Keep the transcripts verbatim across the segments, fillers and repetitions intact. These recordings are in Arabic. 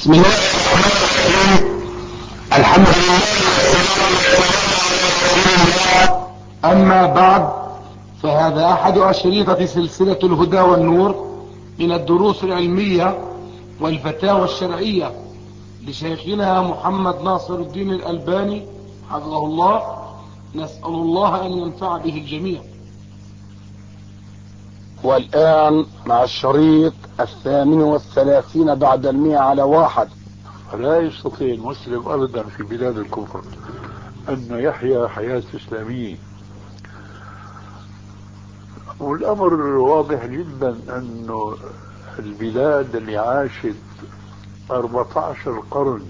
بسم الله الرحمن الرحيم. الحمد لله والصلاة والسلام على رسول الله. أما بعد، فهذا أحد أشريطة سلسلة الهدى والنور من الدروس العلمية والفتاوى الشرعية لشيخنا محمد ناصر الدين الألباني حفظه الله. نسأل الله أن ينفع به الجميع. والآن مع الشريط الثامن والثلاثين بعد المئة على واحد. لا يستطيع المسلم أبدا في بلاد الكفر أن يحيا حياة إسلامية، والأمر واضح جدا أنه البلاد اللي عاشت أربعة عشر قرن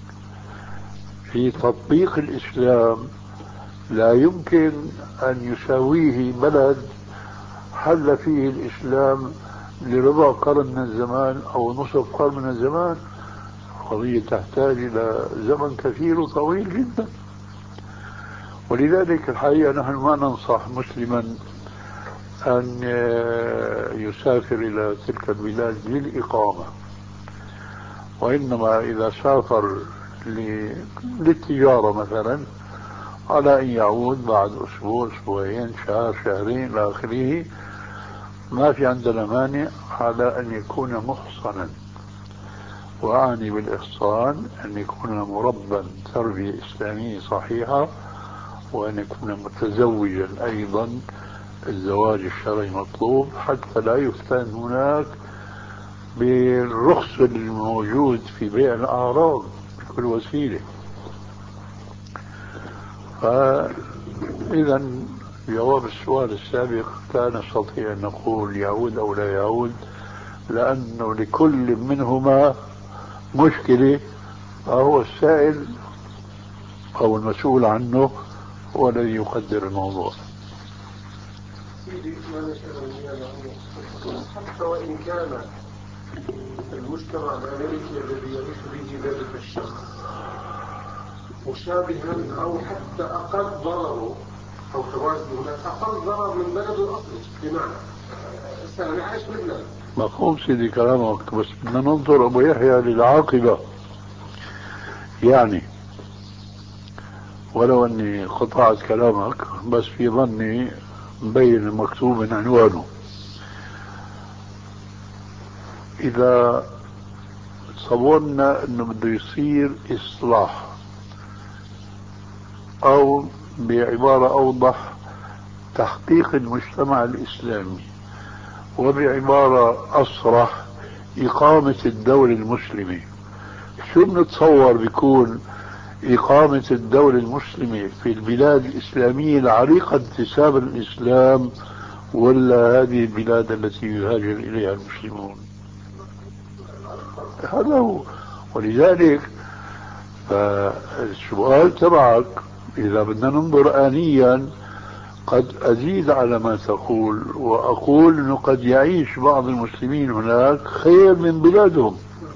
في تطبيق الإسلام لا يمكن أن يساويه بلد حل فيه الإسلام لربع قرن من الزمان أو نصف قرن من الزمان. قضية تحتاج إلى زمن كثير وطويل جدا، ولذلك الحقيقة نحن ما ننصح مسلما أن يسافر إلى تلك البلاد للإقامة، وإنما إذا سافر للتجارة مثلا على أن يعود بعد أسبوع أسبوعين شهر شهرين إلى آخره. ما في عندنا مانع على أن يكون محصنا، وأعني بالإحصان أن يكون مربا تربية إسلامية صحيحة، وأن يكون متزوجا أيضا. الزواج الشرعي مطلوب حتى لا يفتن هناك بالرخص الموجود في بيع الأعراض بكل وسيلة. فإذا جواب السؤال السابق لا نستطيع أن نقول يعود أو لا يعود، لأنه لكل منهما مشكلة، فهو السائل أو المسؤول عنه هو الذي يقدر الموضوع. سيدي ما نسأل حتى وإن كان المجتمع الأمريكي الذي يعيش به ذلك الشخص مشابها أو حتى أقل ضرره أو توازن هناك أقل ضرر من بلده الأصلي، بمعنى أنا عايش في لبنان. مفهوم سيدي كلامك، بس بدنا ننظر أبو يحيى للعاقبة. يعني ولو أني قطعت كلامك بس في ظني مبين المكتوب من عنوانه. إذا تصورنا أنه بده يصير إصلاح، أو بعبارة أوضح تحقيق المجتمع الإسلامي، وبعبارة أصرح إقامة الدولة المسلمة، شو بنتصور بيكون إقامة الدولة المسلمة في البلاد الإسلامية العريقة انتسابا للإسلام، ولا هذه البلاد التي يهاجر إليها المسلمون؟ هذا هو. ولذلك فالسؤال تبعك إذا بدنا ننظر آنيا قد أزيد على ما تقول وأقول أنه قد يعيش بعض المسلمين هناك خير من بلادهم،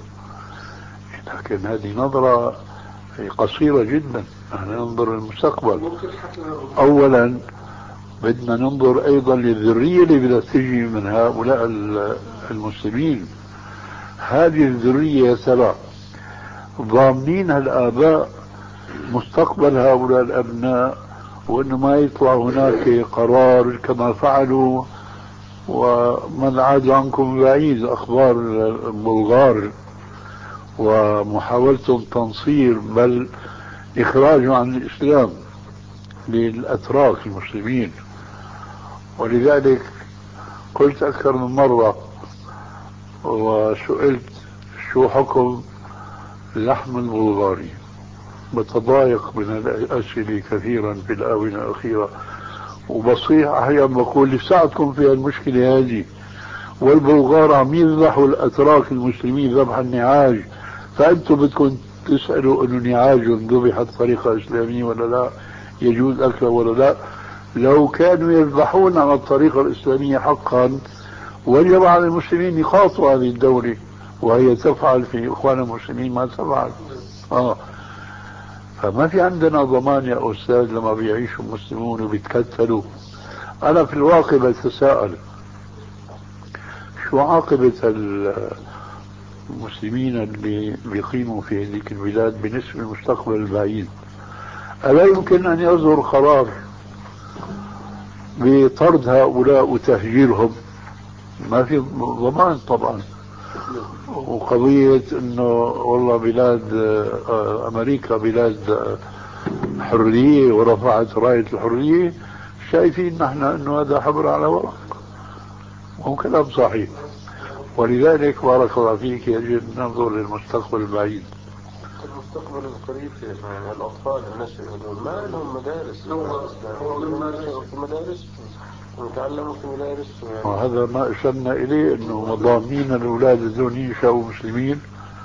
لكن هذه نظرة قصيرة جدا. نحن ننظر للمستقبل. أولا بدنا ننظر أيضا للذرية اللي بدها تجي من هؤلاء المسلمين. هذه الذرية ترى ضامنين الآباء مستقبل هؤلاء الأبناء، وأنه ما يطلع هناك قرار كما فعلوا ومن عاد عنكم بعيد أخبار البلغار ومحاولتهم تنصير بل إخراجه عن الإسلام للأتراك المسلمين. ولذلك قلت أكثر من مرة وسئلت شو حكم اللحم البلغاري، بتضايق من الأسئلة كثيرا في الآونة الأخيرة، وبصيح أحيانا بقول لساعدكم في المشكلة هذه. والبلغار عم يذبحوا الأتراك المسلمين ذبح النعاج، فأنتم بدكم تسألوا أنه نعاج ذبح بطريقة إسلامية ولا لا، يجوز أكله ولا لا. لو كانوا يذبحون على الطريقة الإسلامية حقا وجب على المسلمين يخاطوا هذه الدولة، وهي تفعل في إخوان المسلمين ما تفعل. آه. فما في عندنا ضمان يا أستاذ لما بيعيشوا المسلمون وبيتكتلوا. أنا في الواقع بتساءل شو عاقبة المسلمين اللي بيقيموا في هذه البلاد بالنسبة للمستقبل البعيد، ألا يمكن أن يصدر قرار بطرد هؤلاء وتهجيرهم؟ ما في ضمان طبعا. وقضية انه والله بلاد امريكا بلاد حرية ورفعت راية الحرية، شايفين نحن انه هذا حبر على ورق، وهو كلام صحيح. ولذلك بارك الله فيك يجب ننظر للمستقبل البعيد. المستقبل القريب يعني الأطفال النشء هذول ما لهم مدارس، هو لما نشأوا في مدارس وتعلموا في مدارس يعني. وهذا ما أشرنا إليه، أنه مضامين الأولاد الذين ينشأوا مسلمين.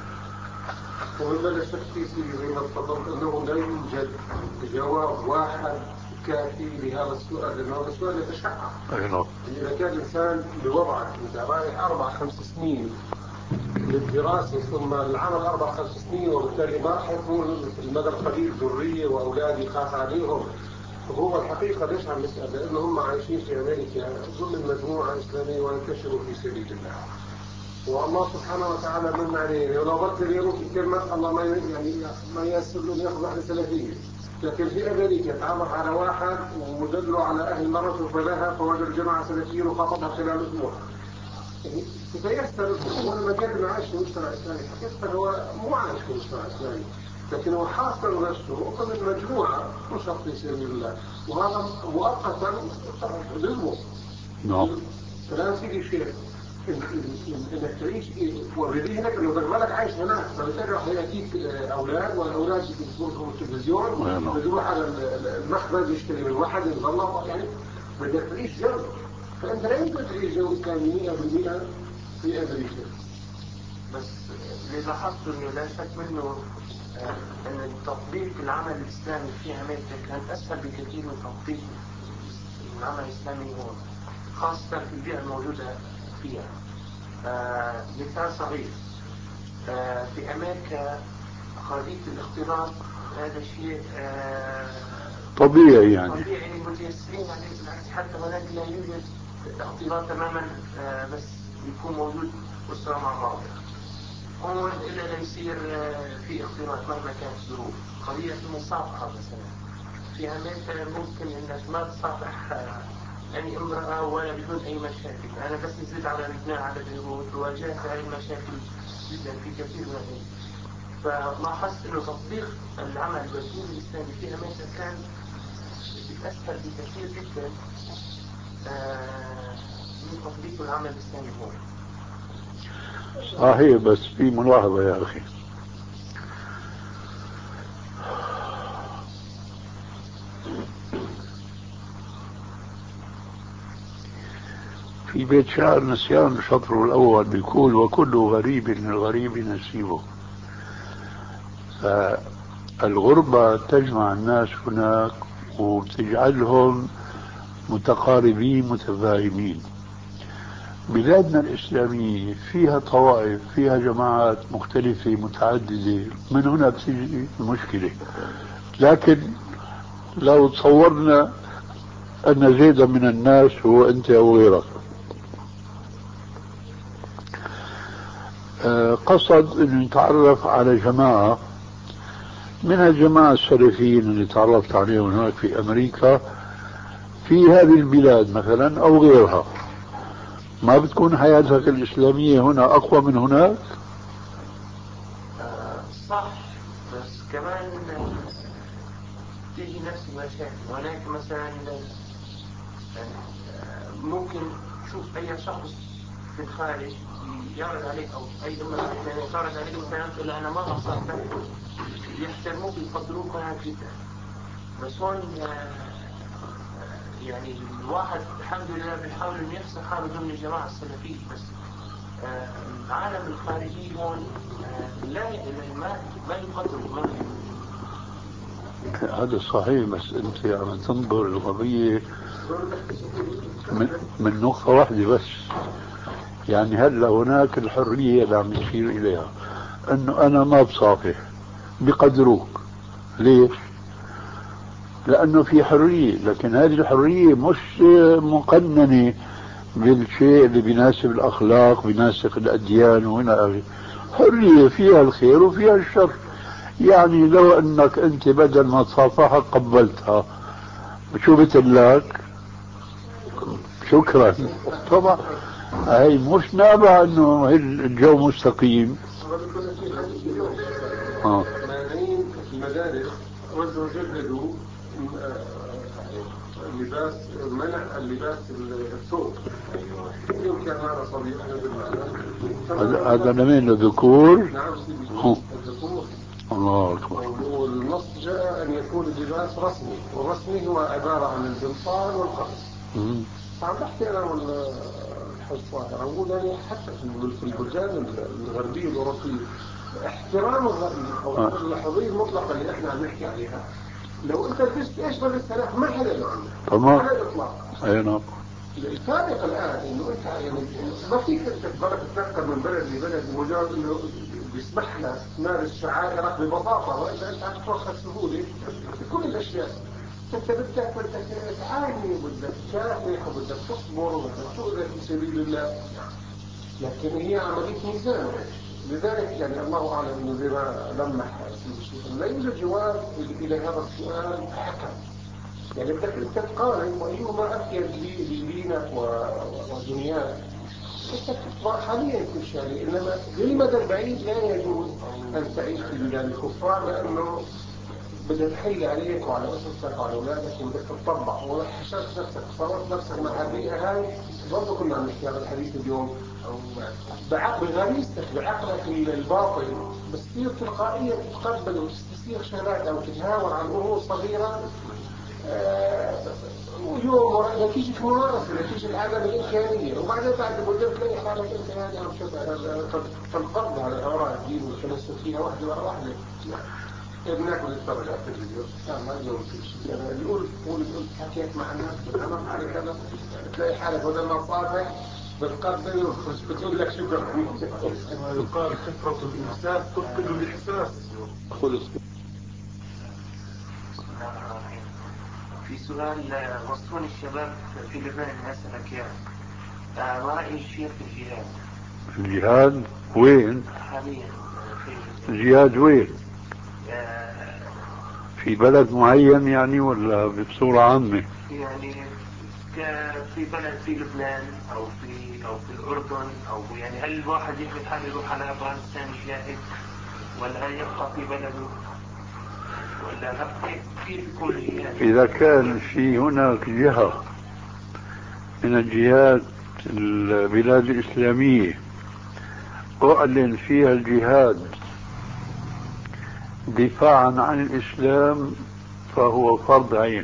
ولا لا شك في زي ما تفضلت أنه لا يوجد جواب واحد كافي لهذا السؤال، لأن هذا السؤال يتشعب. إذا كان الإنسان بوضعك أنت رايح أربع خمس سنين للدراسة ثم العمل أربع خمس سنين، وبالتالي ما راح يكون في المدى القريب ذرية وأولادي خاف عليهم. هو الحقيقة ليش عم نسأل؟ لأنه هم عايشين في أمريكا ضمن مجموعة إسلامية وينتشروا في سبيل الله، والله سبحانه وتعالى من عليه. ولو ضربت اليوم في كلمة الله ما يعني ما ييسر له ياخذ واحدة سلفية، لكن في أمريكا تعرف على واحد ودله على أهل مرته فلها فوجد جماعة سلفيين وخاطبها خلال أسبوع. تتيسر هو لما كان عايش في مجتمع إسلامي، حقيقة هو مو عايش في مجتمع إسلامي، لكن هو حاصر نفسه ضمن مجموعة نشط في سبيل الله، وهذا مؤقتا ظلمه. نعم. فلا سيدي شيء انك تعيش وبذهنك انه بالك عايش هناك، فبالتالي راح ياتيك اولاد، والاولاد يشوفوا التلفزيون بيروح على المخبز يشتري من واحد يتغلط، يعني بدك تعيش جو، فانت لا يمكن تعيش جو اسلامي مئة بالمئة في امريكا. بس اللي لاحظته انه لا شك منه ان تطبيق العمل الاسلامي في امريكا كان اسهل بكثير من تطبيق العمل الاسلامي هون، خاصة في البيئة الموجودة فيها. آه مثال صغير، آه في أمريكا قضية الاختلاط هذا شيء آه طبيعي يعني طبيعي متيسرين عليه، بالعكس حتى هناك لا يوجد اختلاط تماما، آه بس يكون موجود أسرة مع بعض. هون إلا لا يصير آه في اختلاط مهما كانت الظروف. قضية المصافحة مثلا في أمريكا ممكن إنك ما تصافح آه يعني امرأة ولا بدون أي مشاكل. أنا بس نزلت على لبنان على بيروت وواجهت هاي المشاكل جدا في كثير من الناس، فلاحظت إنه تطبيق العمل والدين الإسلامي في أمريكا كان أسهل بكثير جدا من تطبيق العمل الإسلامي هون. صحيح، بس في ملاحظة يا أخي، في بيت شعر نسيان شطره الأول بيقول: وكل غريب للغريب نسيبه. فالغربة تجمع الناس هناك وتجعلهم متقاربين متفاهمين. بلادنا الإسلامية فيها طوائف، فيها جماعات مختلفة متعددة، من هنا بتيجي المشكلة. لكن لو تصورنا أن زيدا من الناس هو أنت أو غيرك، قصد أن يتعرف على جماعة من الجماعة السلفيين اللي تعرفت عليهم هناك في أمريكا في هذه البلاد مثلا أو غيرها، ما بتكون حياتك الإسلامية هنا أقوى من هناك؟ صح، بس كمان تيجي نفس المشاكل. هناك مثلا ممكن تشوف أي شخص في الخارج يعرض عليك أو أي امرأة يعرض عليك مثلا تقول أنا ما أصابتك، يحترموك يقدروك هناك جدا. بس هون يعني الواحد الحمد لله بيحاول انه يفصل حاله ضمن الجماعة السلفية، بس العالم الخارجي هون لا ما ما يقدروا ما. هذا صحيح، بس انت عم تنظر القضية من, من نقطة واحدة بس. يعني هلا هناك الحرية اللي عم يشير إليها، انه انا ما بصافح بقدروك. ليش؟ لانه في حرية، لكن هذه الحرية مش مقننة بالشيء اللي بيناسب الاخلاق بيناسب الاديان وهنا الحرية فيها الخير وفيها الشر. يعني لو انك انت بدل ما تصافحها قبلتها شو بتقلك؟ شكرا. طبعا هي مش نابع انه الجو مستقيم. اه مانعين في المدارس رجعوا جددوا لباس منع اللباس الثوب. اليوم كان معنا صبي هذا لمين الذكور؟ نعم الذكور. الله اكبر. والنص جاء ان يكون اللباس رسمي، والرسمي هو عباره عن القمصان والقميص. فعم بحكي انا والحج طاهر اقول يعني حتى في البلدان الغربيه الاوروبيه احترام الراي او اللحظيه المطلقه اللي احنا عم نحكي عليها، لو انت لبست ايش بدك تلاقي ما حدا له عنه تمام على الاطلاق. اي نعم. الفارق الان انه انت يعني ما فيك انت تتنقل من بلد لبلد مجرد انه بيسمح لك تمارس شعائرك ببساطه، والا انت عم تتوخى سهوله في كل الاشياء. انت بدك بدك تعاني وبدك تكافح وبدك تصبر وبدك تؤذى في سبيل الله، لكن هي عمليه ميزان. لذلك يعني الله اعلم انه زي ما لمح لا يوجد جواب الى هذا السؤال حكم. يعني بدك انت تقارن وايهما افيد لدينك ودنياك. حاليا كل شيء، انما للمدى البعيد لا يجوز ان تعيش في بلاد الكفار، لانه بدها تحيي عليك وعلى اسرتك وعلى اولادك وبدك تطبع وحشرت نفسك صورت نفسك مع البيئه هاي. برضه كنا عم نحكي هذا الحديث اليوم، بغريزتك بعقلك الباطن بتصير تلقائيا تتقبل وتصير شغلات او تتهاون عن امور صغيره ويوم ورا نتيجة ممارسة نتيجة العدم الإمكانية، وبعدين بعد مدة تلاقي حالك أنت يعني عم تنقض على الأوراق الدين وتمسك فيها واحدة ورا واحدة. بناكل نتفرج على التلفزيون ما اليوم كل شيء يعني يقول يقول حكيت مع الناس بالعمل على كذا تلاقي حالك بدل ما صافح بتقبل وبتقول لك شكرا. يقال كثرة الإحساس تفقد الإحساس. خلص. في سؤال وصفوني الشباب في لبنان أسألك يا ما رأي الشيخ في الجهاد؟ الجهاد وين؟ حاليا في الجهاد وين؟ في بلد معين يعني ولا بصورة عامة؟ يعني في بلد في لبنان أو في أو في الأردن أو يعني هل الواحد يحمل حاله يروح على أفغانستان يجاهد ولا يبقى في بلده؟ ولا كيف يكون الجهاد؟ إذا كان في هناك جهة من الجهات البلاد الإسلامية أعلن فيها الجهاد دفاعا عن الإسلام فهو فرض عين.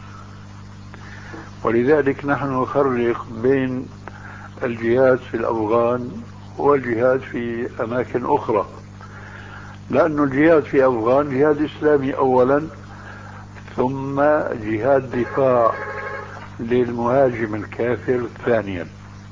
ولذلك نحن نفرق بين الجهاد في الأفغان والجهاد في أماكن أخرى، لأن الجهاد في أفغان جهاد إسلامي أولا، ثم جهاد دفاع للمهاجم الكافر ثانيا.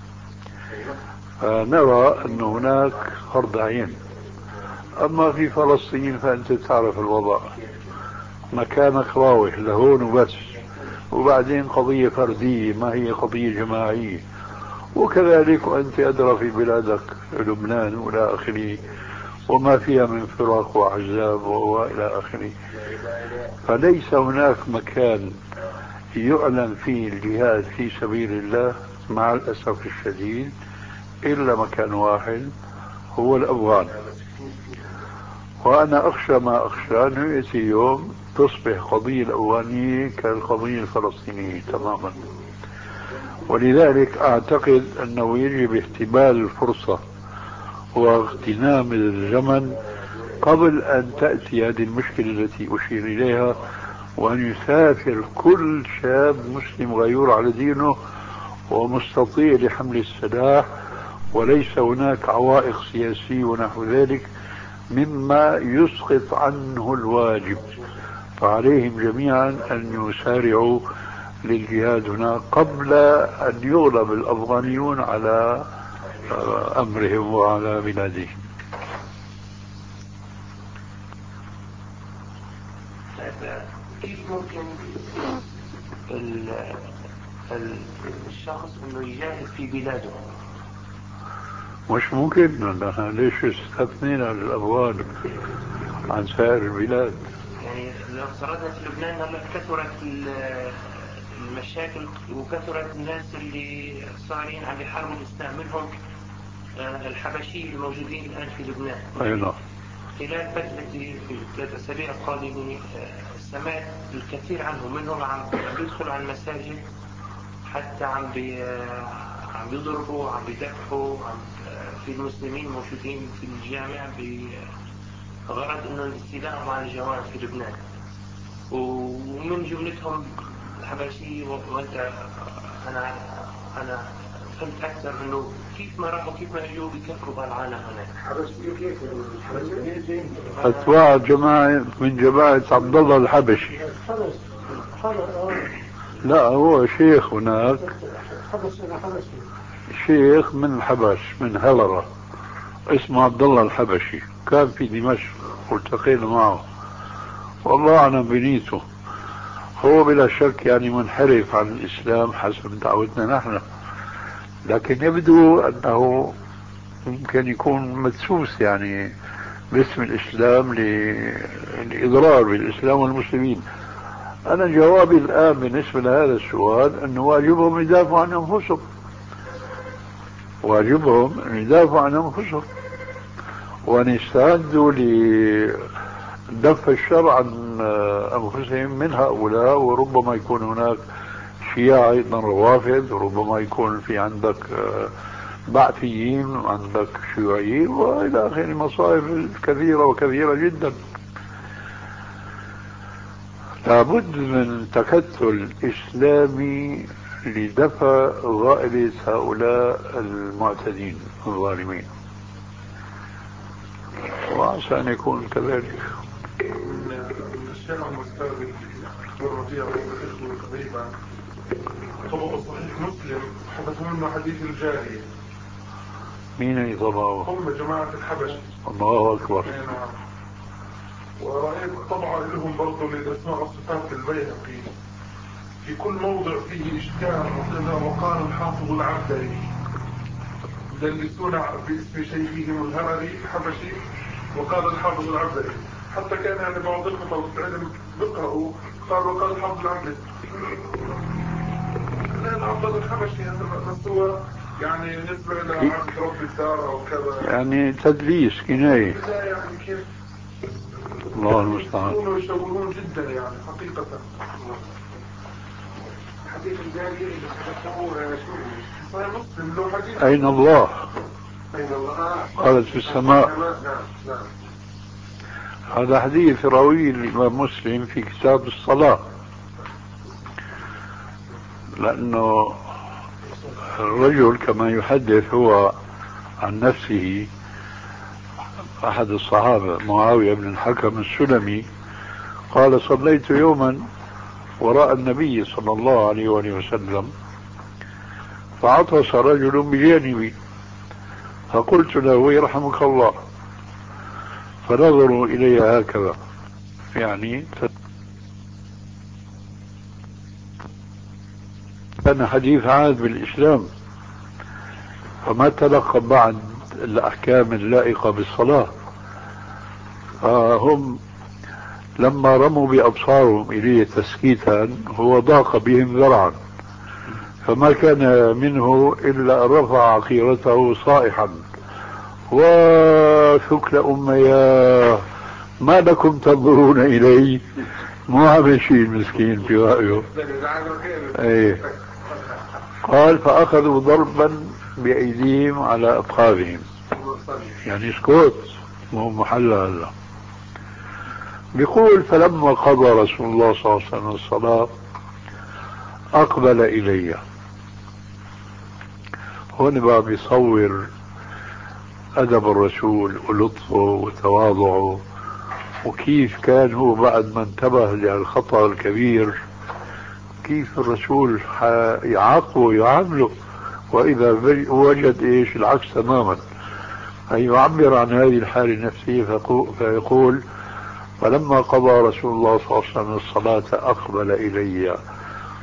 فنرى أن هناك فرض عين. أما في فلسطين فأنت تعرف الوضع، مكانك راوح لهون وبس، وبعدين قضية فردية ما هي قضية جماعية. وكذلك وأنت أدرى في بلادك لبنان وإلى آخره وما فيها من فرق وأحزاب وإلى آخره. فليس هناك مكان يعلن فيه الجهاد في سبيل الله مع الأسف الشديد إلا مكان واحد هو الأفغان. وأنا أخشى ما أخشى أنه يأتي يوم تصبح قضية الأفغانية كالقضية الفلسطينية تماما. ولذلك أعتقد أنه يجب احتمال الفرصة واغتنام الزمن قبل أن تأتي هذه المشكلة التي أشير إليها، وأن يسافر كل شاب مسلم غيور على دينه ومستطيع لحمل السلاح، وليس هناك عوائق سياسية ونحو ذلك مما يسقط عنه الواجب. فعليهم جميعا أن يسارعوا للجهاد هناك قبل أن يغلب الأفغانيون على أمرهم وعلى بلادهم. كيف ممكن الشخص انه يجاهد في بلاده؟ مش ممكن ليش استثنينا الأفغان عن سائر البلاد؟ يعني لو افترضنا في لبنان هلا كثرت المشاكل وكثرت الناس اللي صارين عم يحاربوا الإسلام، منهم الحبشي الموجودين الآن في لبنان. أي نعم. خلال فترة في الثلاث أسابيع القادمة سمعت الكثير عنهم، منهم عم بيدخلوا على المساجد حتى عم بي عم بيضربوا، عم بيذبحوا، عم في المسلمين موجودين في الجامع بغرض انه الاستيلاء على الجواد في لبنان، ومن جملتهم الحبشي. وانت انا انا فهمت اكثر انه كيف ما راحوا كيف ما اجوا بيكفروا بالعالم هناك. حبشي كيف الحبشي؟ أتباع جماعة من جماعة عبد الله الحبشي. لا هو شيخ هناك، شيخ من الحبش من هلرة اسمه عبد الله الحبشي، كان في دمشق والتقينا معه، والله أعلم بنيته. هو بلا شك يعني منحرف عن الإسلام حسب دعوتنا نحن، لكن يبدو أنه يمكن يكون مدسوس يعني باسم الإسلام للإضرار بالإسلام والمسلمين. أنا جوابي الآن بالنسبة لهذا السؤال أنه واجبهم يدافعوا عن أنفسهم، واجبهم أن يدافعوا عن أنفسهم وأن يستعدوا لدفع الشر عن أنفسهم من هؤلاء. وربما يكون هناك شيعة أيضا روافض، وربما يكون في عندك بعثيين وعندك شيوعيين وإلى آخره، مصائب كثيرة وكثيرة جدا. لابد من تكتل إسلامي لدفع غائبة هؤلاء المعتدين الظالمين، وعسى أن يكون كذلك. من الشيء المستقبل مر فيها الإخوة قريبا طبق صحيح مسلم حدثوا منه حديث الجارية. مين اللي طبعه؟ هم جماعة الحبش. الله أكبر. نعم. ورأيت طبعا لهم برضو اللي اسمها صفات البيهقي، في كل موضع فيه إشكال وكذا. وقال الحافظ العبدري يدلسون باسم شيخهم الهرري الحبشي، وقال الحافظ العبدري. حتى كان يعني بعض الخطب العلم بقرأوا قال وقال الحافظ العبدري. لا الأفضل الحبشي بس هو يعني نسبة إلى عبد رب الدار أو كذا، يعني تدليس كناية. لا يعني كيف الله المستعان. يكونوا يشوهون جدا يعني حقيقة. حديث الجارية اللي حدثه شو صحيح مسلم له حديث أين الله؟ أين الله؟ قالت في السماء. نعم نعم. هذا حديث روي الإمام مسلم في كتاب الصلاة، لأنه الرجل كما يحدث هو عن نفسه أحد الصحابة معاوية بن الحكم السلمي قال صليت يوما وراء النبي صلى الله عليه وآله وسلم فعطس رجل بجانبي فقلت له يرحمك الله، فنظروا إلي هكذا يعني كان حديث عهد بالإسلام، فما تلقى بعد الأحكام اللائقة بالصلاة. فهم لما رموا بأبصارهم إليه تسكيتا هو ضاق بهم ذرعا، فما كان منه إلا أن رفع عقيرته صائحا وثكل أمياه ما لكم تنظرون إلي، مو عامل شيء المسكين في رأيه. ايه. قال فأخذوا ضربا بأيديهم على أفخاذهم، يعني اسكت مو محل هذا. بيقول فلما قضى رسول الله صلى الله عليه وسلم الصلاة أقبل إلي. هون بقى بيصور أدب الرسول ولطفه وتواضعه، وكيف كان هو بعد ما انتبه للخطأ الكبير كيف الرسول يعاقبه يعامله، وإذا وجد إيش العكس تماما. أي يعبر عن هذه الحالة النفسية فيقول فلما قضى رسول الله صلى الله عليه وسلم الصلاة أقبل إلي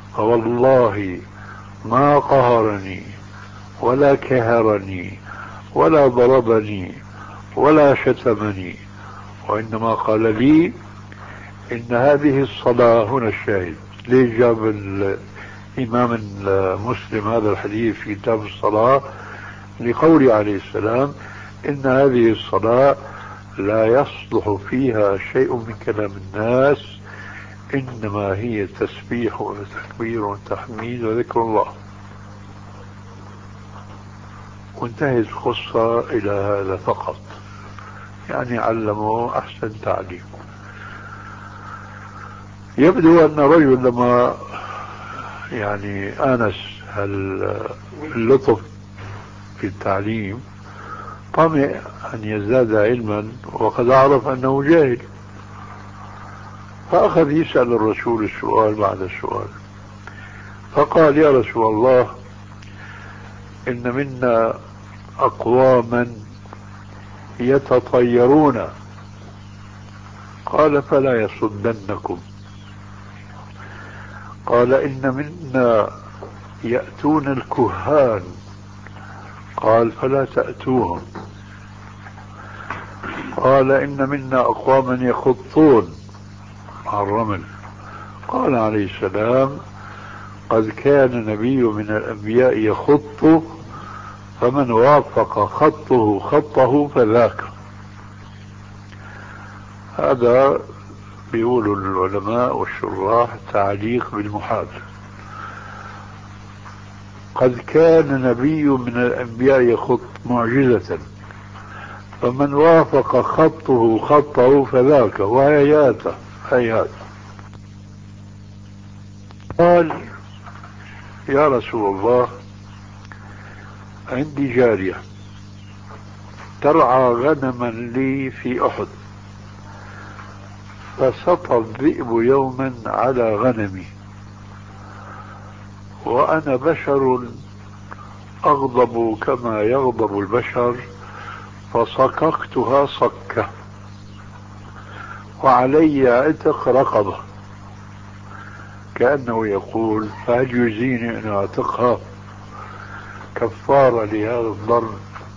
فوالله ما قهرني ولا كهرني ولا ضربني ولا شتمني، وإنما قال لي إن هذه الصلاة. هنا الشاهد، ليش جاب الإمام المسلم هذا الحديث في كتاب الصلاة؟ لقوله عليه السلام إن هذه الصلاة لا يصلح فيها شيء من كلام الناس، إنما هي تسبيح وتكبير وتحميد وذكر الله. وانتهت القصة إلى هذا فقط، يعني علموا أحسن تعليم. يبدو أن رجل لما يعني آنس اللطف في التعليم طمع أن يزداد علما، وقد عرف أنه جاهل، فأخذ يسأل الرسول السؤال بعد السؤال، فقال يا رسول الله إن منا أقواما يتطيرون، قال فلا يصدنكم. قال إن منا يأتون الكهان، قال فلا تأتوهم. قال إن منا أقواما يخطون على الرمل، قال عليه السلام قد كان نبي من الأنبياء يخط، فمن وافق خطه خطه فذاك. هذا بيقولوا العلماء والشراح تعليق بالمحال. قد كان نبي من الأنبياء يخط معجزة، فمن وافق خطه خطه فذاك، وهياته هيات. قال يا رسول الله عندي جارية ترعى غنما لي في أحد، فسطى الذئب يوما على غنمي، وأنا بشر أغضب كما يغضب البشر، فصككتها صكة، وعلي عتق رقبة، كأنه يقول فهل يجزيني أن أعتقها كفارة لهذا الضرب؟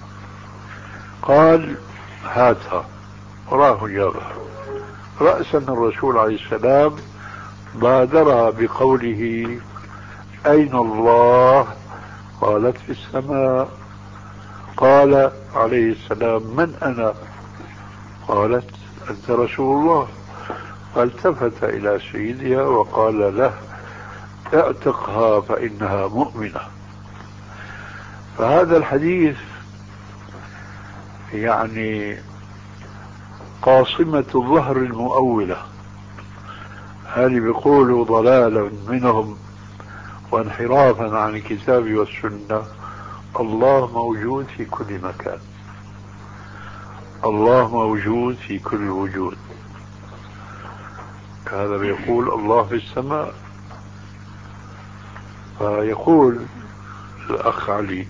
قال هاتها، وراه جابها. رأسا الرسول عليه السلام بادرها بقوله أين الله؟ قالت في السماء. قال عليه السلام من أنا؟ قالت أنت رسول الله. فالتفت إلى سيدها وقال له اعتقها فإنها مؤمنة. فهذا الحديث يعني قاصمة الظهر المؤولة، هل بيقولوا ضلالا منهم وانحرافا عن الكتاب والسنة. الله موجود في كل مكان، الله موجود في كل وجود. هذا بيقول الله في السماء. فيقول الأخ علي،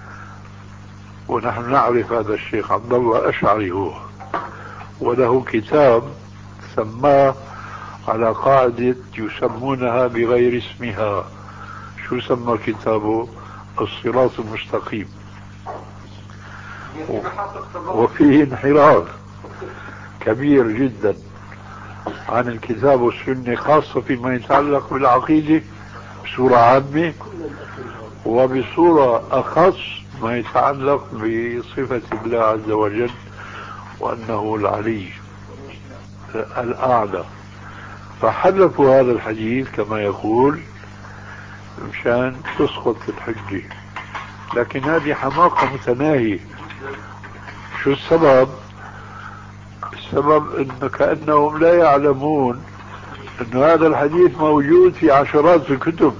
ونحن نعرف هذا الشيخ عبد الله أشعري هو، وله كتاب سماه على قاعدة يسمونها بغير اسمها. شو سمى كتابه؟ الصراط المستقيم. وفيه انحراف كبير جدا عن الكتاب والسنة، خاصة فيما يتعلق بالعقيدة بصورة عامة، وبصورة أخص ما يتعلق بصفة الله عز وجل وأنه العلي الأعلى. فحذفوا هذا الحديث كما يقول مشان تسقط الحجة، لكن هذه حماقة متناهية. شو السبب؟ السبب انه كأنهم لا يعلمون ان هذا الحديث موجود في عشرات الكتب.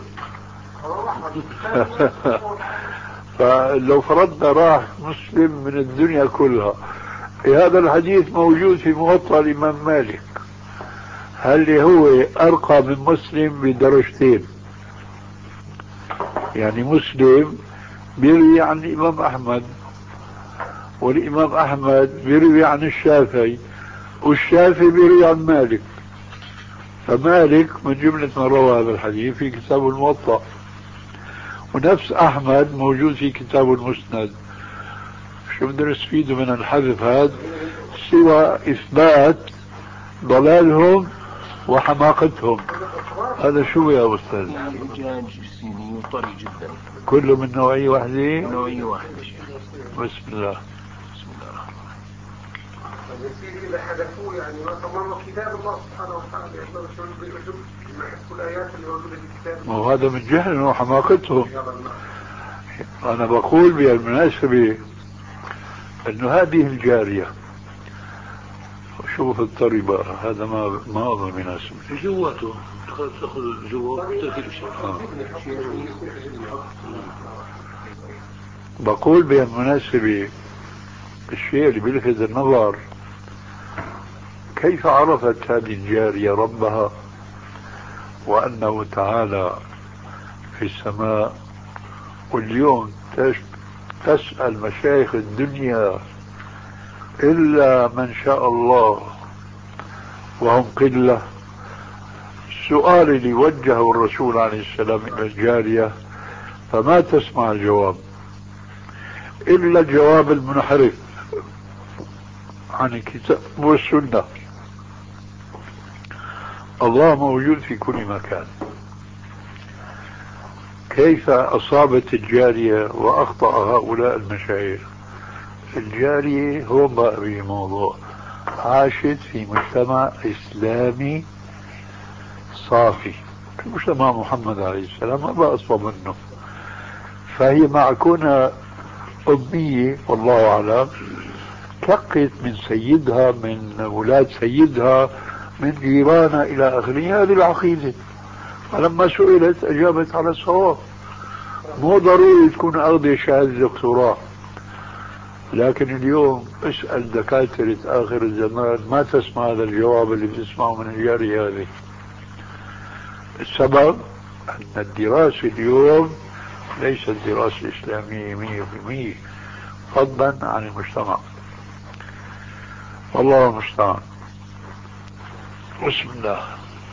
فلو فرضنا راح مسلم من الدنيا كلها، هذا الحديث موجود في موطأ الإمام مالك، هل هو أرقى من مسلم بدرجتين؟ يعني مسلم بيروي عن الإمام أحمد، والإمام أحمد بيروي عن الشافعي، والشافعي بيروي عن مالك، فمالك من جملة من روى هذا الحديث في كتاب الموطأ، ونفس أحمد موجود في كتاب المسند. شو بدنا نستفيد من الحذف هذا سوى إثبات ضلالهم وحماقتهم؟ هذا شو يا أستاذ؟ إعجاج سيني وطري جدا، كله من نوعية واحدة؟ نوعية واحدة. بسم الله. بسم الله. يصير إذا حذفوه يعني ما تمر كتاب الله سبحانه وتعالى يقدر شو بيقول ما يحكوا الآيات اللي موجودة في الكتاب. وهذا من جهل وحماقتهم. أنا بقول بالمناسبة إنه هذه الجارية، شوف الطريبة هذا ما ما أظن مناسب. جواته تأخذ جوا تأكل شيء. آه. بقول بالمناسبة الشيء اللي بيلفت النظر كيف عرفت هذه الجارية ربها وأنه تعالى في السماء، واليوم تسأل مشايخ الدنيا إلا من شاء الله وهم قلة. السؤال اللي وجهه الرسول عليه السلام إلى الجارية فما تسمع الجواب إلا الجواب المنحرف عن الكتاب والسنة. الله موجود في كل مكان. كيف أصابت الجارية وأخطأ هؤلاء المشايخ؟ الجارية هو بقى الموضوع عاشت في مجتمع إسلامي صافي، في مجتمع محمد عليه السلام ما بقى أصفى منه، فهي معكونة أمية والله أعلم، تلقت من سيدها من ولاد سيدها من جيرانها إلى آخره هذه العقيدة، فلما سئلت أجابت على الصواب. مو ضروري تكون أخذ شهادة دكتوراه، لكن اليوم اسأل دكاترة آخر الزمان ما تسمع هذا الجواب اللي بتسمعه من الجارية هذه. السبب أن الدراسة اليوم ليست دراسة إسلامية مية بالمية، فضلا عن المجتمع. والله المستعان. بسم الله.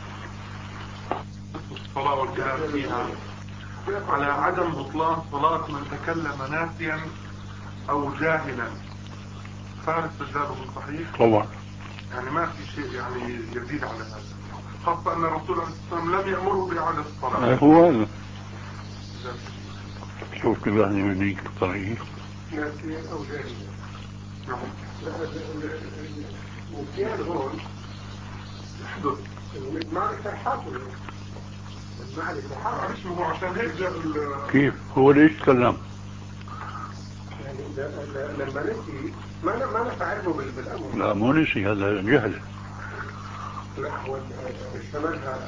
الصلاة والكلام فيها على عدم بطلان صلاة من تكلم ناسيا أو جاهلا، فهل استجابه صحيح؟ طبعا. يعني ما في شيء يعني يزيد على هذا، خاصة أن الرسول عليه الصلاة والسلام لم يأمره بإعادة الصلاة. هو هذا. شوف كيف يعني منيك الطريق. ناسيا أو جاهلا. النسيان هون يحدث المعرفة حاصلة. المعرفة حاصلة. معلش هو عشان هيك جاء كيف هو ليش تكلم؟ يعني لما نسي ما ما نفعله بالأمر. لا مو نسي، هذا جهل. لا هو اشتملها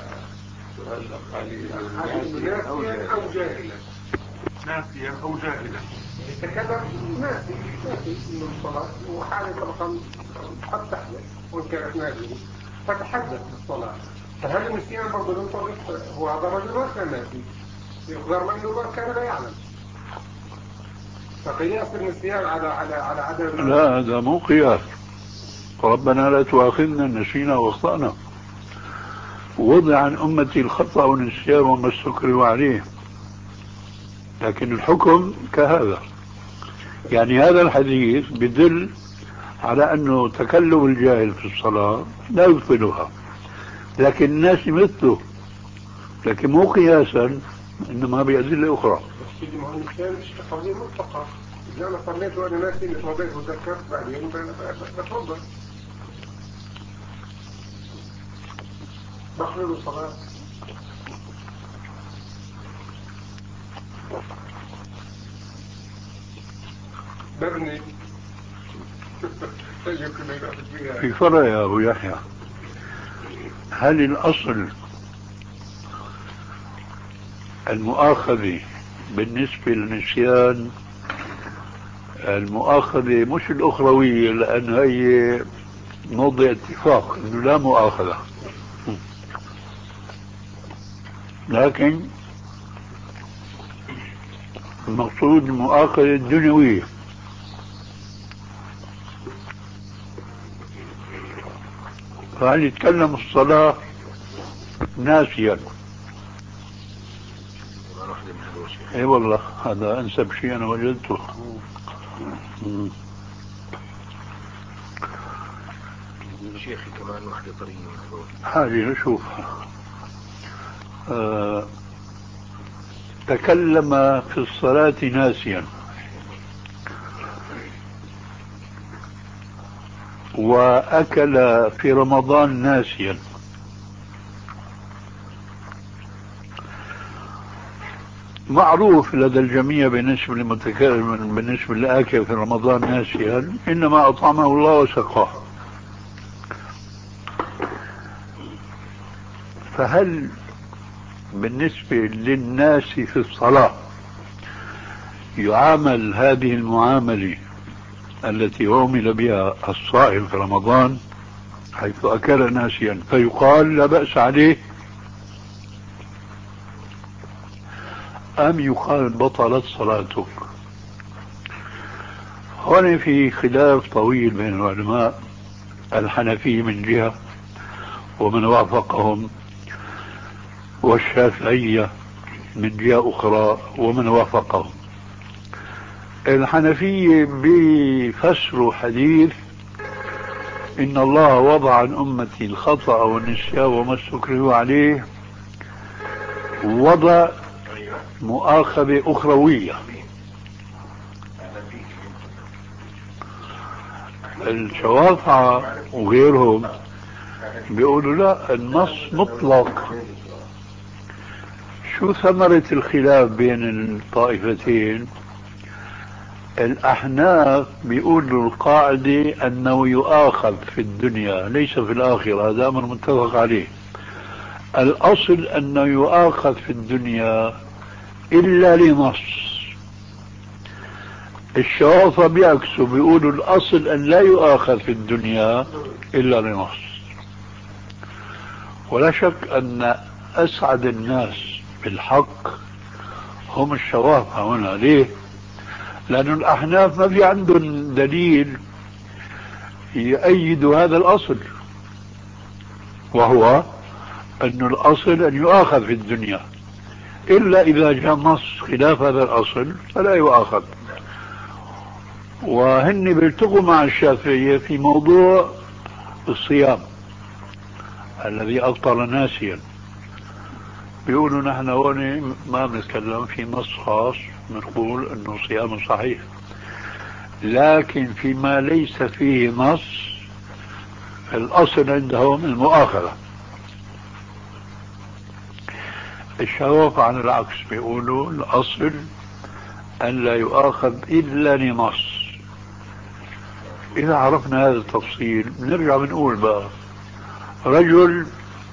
ناسيا أو ناسيا أو جاهلا. ناسيا أو جاهلا. يتكلم ناسي ناسي من الصلاة وحالة طبقا قد تحدث وإن كانت ناسية فتحدث بالصلاة، فهل النسيان برضه ينطبق؟ هو هذا الرجل ما كان ناسي، يقدر منه ما كان لا يعلم، فقياس النسيان على على على عدم. لا هذا مو قياس. ربنا لا تؤاخذنا نسينا واخطأنا، ووضع عن أمتي الخطأ والنسيان وما استكرهوا عليه، لكن الحكم كهذا. يعني هذا الحديث بدل على أنه تكلم الجاهل في الصلاة لا يبطلها، لكن الناس مثله، لكن مو قياسا، إنما بأدلة أخرى. سيدي ما هو النسيان قضية مطلقة، إذا أنا صليت وأنا ناسي إني صليت وذكرت بعدين بتفضل بخلل الصلاة. برني في فرق يا أبو يحيى، هل الأصل المؤاخذة بالنسبة للنسيان المؤاخذة مش الأخروية، لأن هي موضع اتفاق إنه لا مؤاخذة، لكن المقصود المؤاخذة الدنيوية. فهل يتكلم الصلاة ناسيا؟ اي والله هذا انسب شيء انا وجدته. شيخي كمان واحدة طرية من هذول. حاجة نشوف. آه تكلم في الصلاة ناسيا وأكل في رمضان ناسيا، معروف لدى الجميع بالنسبة للمتكلم بالنسبة للآكل في رمضان ناسيا إنما أطعمه الله وسقاه. فهل بالنسبة للناس في الصلاة يعامل هذه المعاملة التي عمل بها الصائم في رمضان حيث أكل ناسيا فيقال لا بأس عليه، أم يقال بطلت صلاتك؟ هنا في خلاف طويل بين العلماء، الحنفية من جهة ومن وافقهم، والشافعية من جهة أخرى ومن وافقهم. الحنفية بفسروا حديث إن الله وضع عن أمتي الخطأ والنسيان وما استكرهوا عليه، وضع مؤاخذة أخروية. الشوافعة وغيرهم بيقولوا لا، النص مطلق. شو ثمرة الخلاف بين الطائفتين؟ الأحناف بيقولوا القاعدة أنه يؤاخذ في الدنيا ليس في الآخرة، هذا أمر متفق عليه. الأصل أنه يؤاخذ في الدنيا إلا لنص. الشوافة بيعكسوا بيقولوا الأصل أن لا يؤاخذ في الدنيا إلا لنص. ولا شك أن أسعد الناس بالحق هم الشوافة هنا. ليه؟ لأن الأحناف ما في عندهم دليل يؤيد هذا الأصل، وهو أن الأصل أن يؤاخذ في الدنيا، إلا إذا جاء نص خلاف هذا الأصل فلا يؤاخذ. وهن بيلتقوا مع الشافعية في موضوع الصيام الذي أفطر ناسيا. بيقولوا نحن هون ما بنتكلم في نص خاص بنقول انه صيام صحيح، لكن فيما ليس فيه نص الاصل عندهم المؤاخذة. الشوافع عن العكس بيقولوا الاصل ان لا يؤاخذ الا لنص. اذا عرفنا هذا التفصيل نرجع بنقول بقى رجل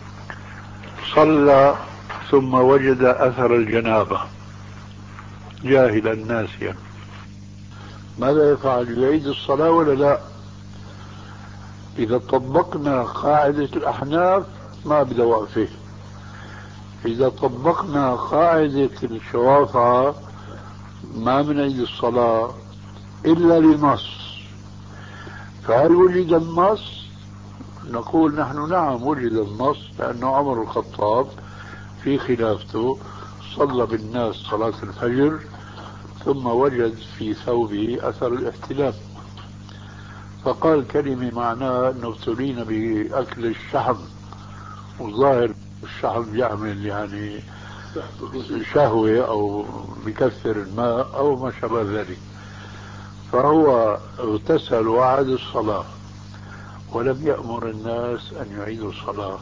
صلى ثم وجد أثر الجنابة جاهلا ناسيا، ماذا يفعل؟ يعيد الصلاة ولا لا؟ إذا طبقنا قاعدة الأحناف ما بدأ وقفه، إذا طبقنا قاعدة الشوافعة ما بنعيد الصلاة إلا لنص. فهل وجد النص؟ نقول نحن نعم وجد النص، لأنه عمر الخطاب في خلافته صلى بالناس صلاة الفجر ثم وجد في ثوبه أثر الاحتلام، فقال كلمة معناها أنه ابتلينا بأكل الشحم، وظاهر الشحم يعمل يعني شهوة أو بكثر الماء أو ما شابه ذلك. فهو اغتسل وعاد الصلاة ولم يأمر الناس أن يعيدوا الصلاة.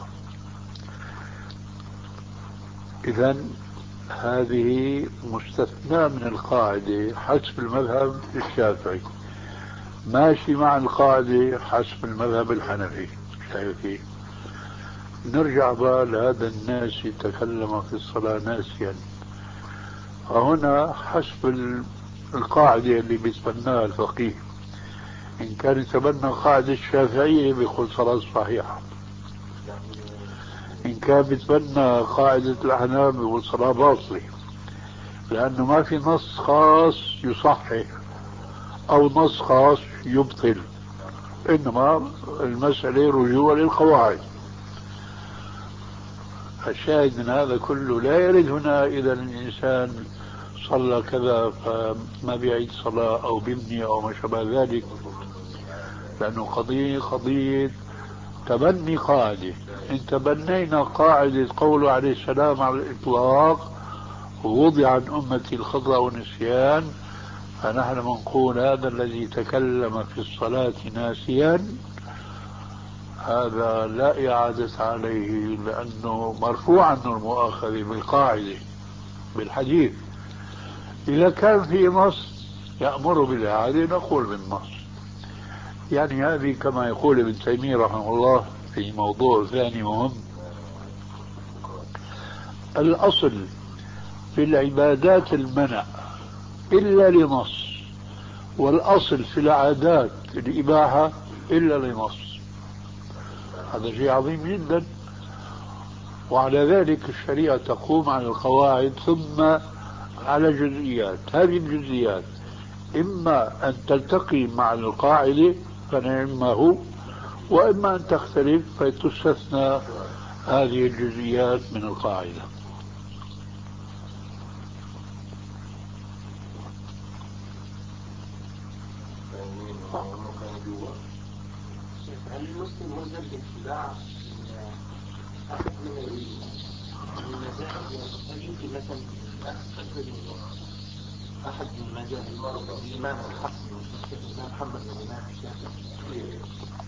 إذن هذه مستثناة من القاعدة حسب المذهب الشافعي، ماشي مع القاعدة حسب المذهب الحنفي. شايفين؟ نرجع بقى لهذا الناس يتكلم في الصلاة ناسيا. فهنا حسب القاعدة اللي بيتبناها الفقيه، إن كان يتبنى قاعدة الشافعية بيقول صلاة صحيحة، إن كان بيتبنى قاعدة الأحناف بيقول صلاة باطلة، لأنه ما في نص خاص يصحح أو نص خاص يبطل، إنما المسألة رجوع للقواعد. الشاهد من هذا كله لا يرد هنا إذا الإنسان صلى كذا فما بيعيد صلاة أو بيبني أو ما شابه ذلك، لأنه قضية قضية تبني قاعدة. إن تبنينا قاعدة قوله عليه السلام على الإطلاق ووضع عن أمتي الخطأ والنسيان، فنحن منقول هذا الذي تكلم في الصلاة ناسيا هذا لا إعادة عليه، لأنه مرفوع عنه المؤاخذة بالقاعدة بالحديث. إذا كان في نص يأمر بالإعادة نقول بالنص. يعني هذه كما يقول ابن تيمية رحمه الله في موضوع ثاني مهم، الأصل في العبادات المنع إلا لنص، والأصل في العادات الإباحة إلا لنص. هذا شيء عظيم جدا. وعلى ذلك الشريعة تقوم على القواعد ثم على جزئيات. هذه الجزئيات إما أن تلتقي مع القاعدة فنعم ما هو، وإما أن تختلف فتستثنى هذه الجزئيات من القاعدة. المسلم ملزم باتباع أحد من المذاهب، يمكن مثلا أحد من المذاهب الإمام الحسن الإمام محمد والإمام الشافعي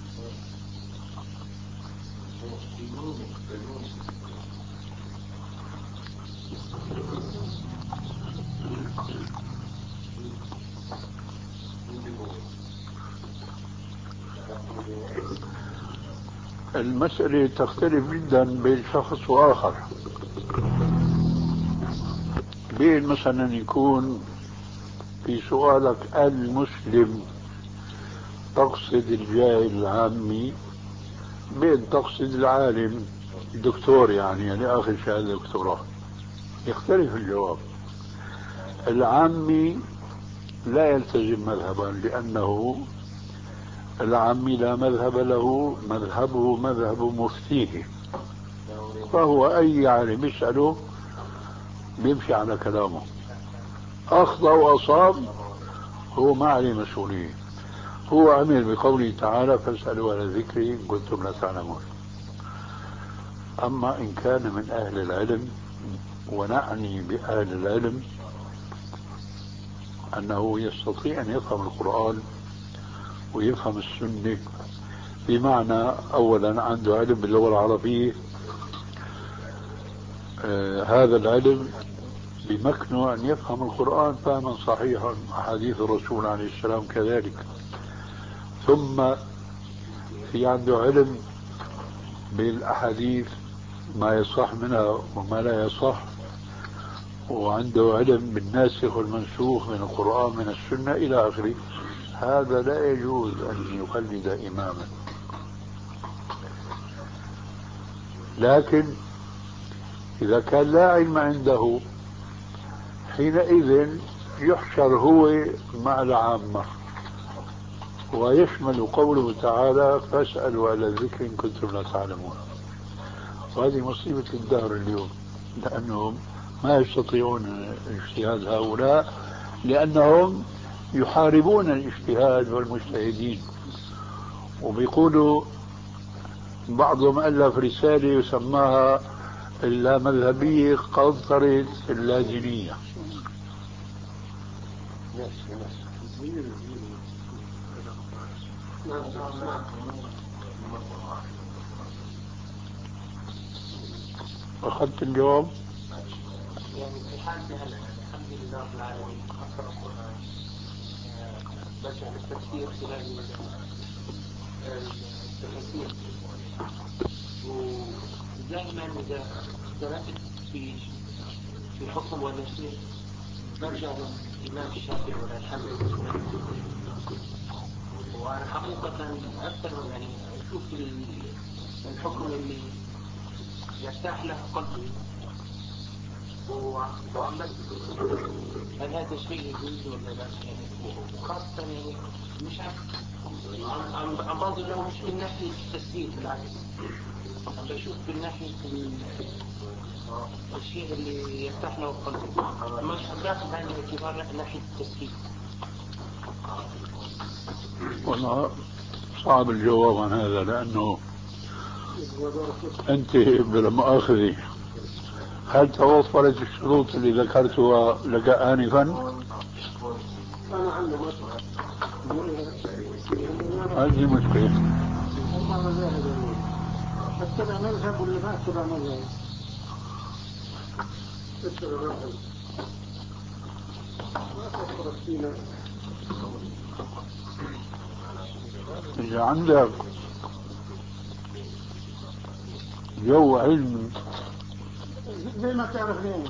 المسألة تختلف جدا بين شخص وآخر. بين مثلا يكون في سؤالك المسلم تقصد الجاهل العامي، بين تقصد العالم الدكتور يعني يعني آخر شهادة دكتوراه، يختلف الجواب. العامي لا يلتزم مذهبا لأنه العامي لا مذهب له، مذهبه مذهب مفتيه، فهو أي عالم يسأله بيمشي على كلامه، أخطأ وأصاب هو ما عليه مسؤولية، هو عمل بقوله تعالى فاسألوا على ذكري إن كنتم لا تعلمون. أما إن كان من أهل العلم، ونعني بأهل العلم أنه يستطيع أن يفهم القرآن ويفهم السنة، بمعنى أولا عنده علم باللغة العربية، آه هذا العلم بمكنه أن يفهم القرآن فهما صحيحا، أحاديث الرسول عليه السلام كذلك. ثم في عنده علم بالأحاديث ما يصح منها وما لا يصح، وعنده علم بالناسخ والمنسوخ من القرآن من السنة إلى آخره. هذا لا يجوز أن يقلد إماما. لكن إذا كان لا علم عنده حينئذ يحشر هو مع العامة، ويشمل قوله تعالى فاسألوا على الذكر إن كنتم لا تعلمون. وهذه مصيبة الدهر اليوم، لأنهم ما يستطيعون اجتهاد هؤلاء، لأنهم يحاربون الاجتهاد والمجتهدين. وبيقولوا بعضهم ألف رسالة يسماها اللامذهبية قنطرة اللازمية. أخذت الجواب؟ يعني في حالتي هلا الحمد لله رب العالمين أقرأ القرآن، برجع للتفسير خلال التفاسير، ودائما إذا اختلفت في في حكم ولا شيء برجع للإمام الشافعي ولا الحنبلي. وأنا حقيقة أكثر يعني أشوف الحكم اللي يرتاح له قلبي وعم بس هل هذا شيء يجوز ولا لا؟ يعني وخاصة يعني مش عارف عم عم عم بنظر له مش من ناحية التسهيل، بالعكس عم بشوف من ناحية الشيء اللي يرتاح له قلبي، مش عم باخذ بعين الاعتبار ناحية التسهيل. والله صعب الجواب عن هذا، لأنه أنت بالمؤاخذة هل توفرت الشروط اللي ذكرتها لك آنفا؟ أنا عنده هذه مشكلة. اتبع مذهب ولا ما اتبع مذهب؟ اتبع مذهب. ما تفرق فينا. إذا عندك جو علم زي ما تعرف ليه.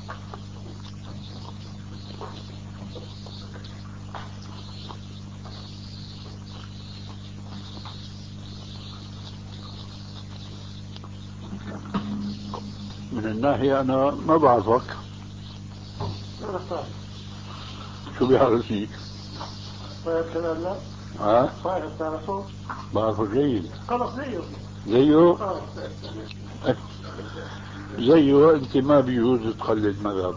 من الناحية أنا ما بعرفك. أنا صاحب. شو بيعرفني؟ صاحب كلام لا؟ ها؟ صاحب تعرفه؟ بعرفه جيد. خلص زيه. زيه؟ آه. زيه أنت ما بيجوز تقلد مذهب،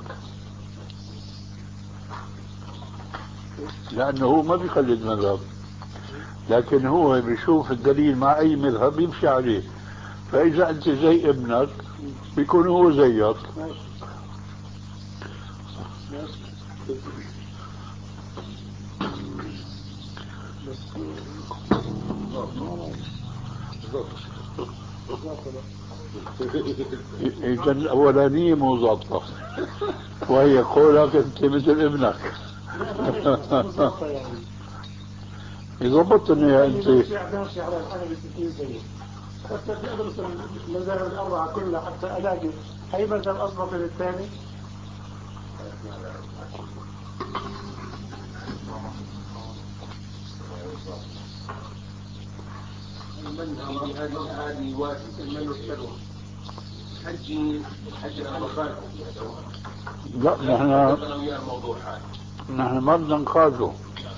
لأنه هو ما بيقلد مذهب، لكن هو بيشوف الدليل مع أي مذهب يمشي عليه. فإذا أنت زي ابنك بيكون هو زيك. إذا الأولانية مو ظابطة، وهي قولك أنت مثل ابنك. يضبطني يا أنت. ماشي على الحنبي ستين سنة. حتى أدرس المذاهب الأربعة كلها حتى ألاقي أي مذهب أضبط من الثاني. هذه هذه واجب المن والسلوى. حجي حج الأربعين. لا نحن نحن ما بدنا نقاده،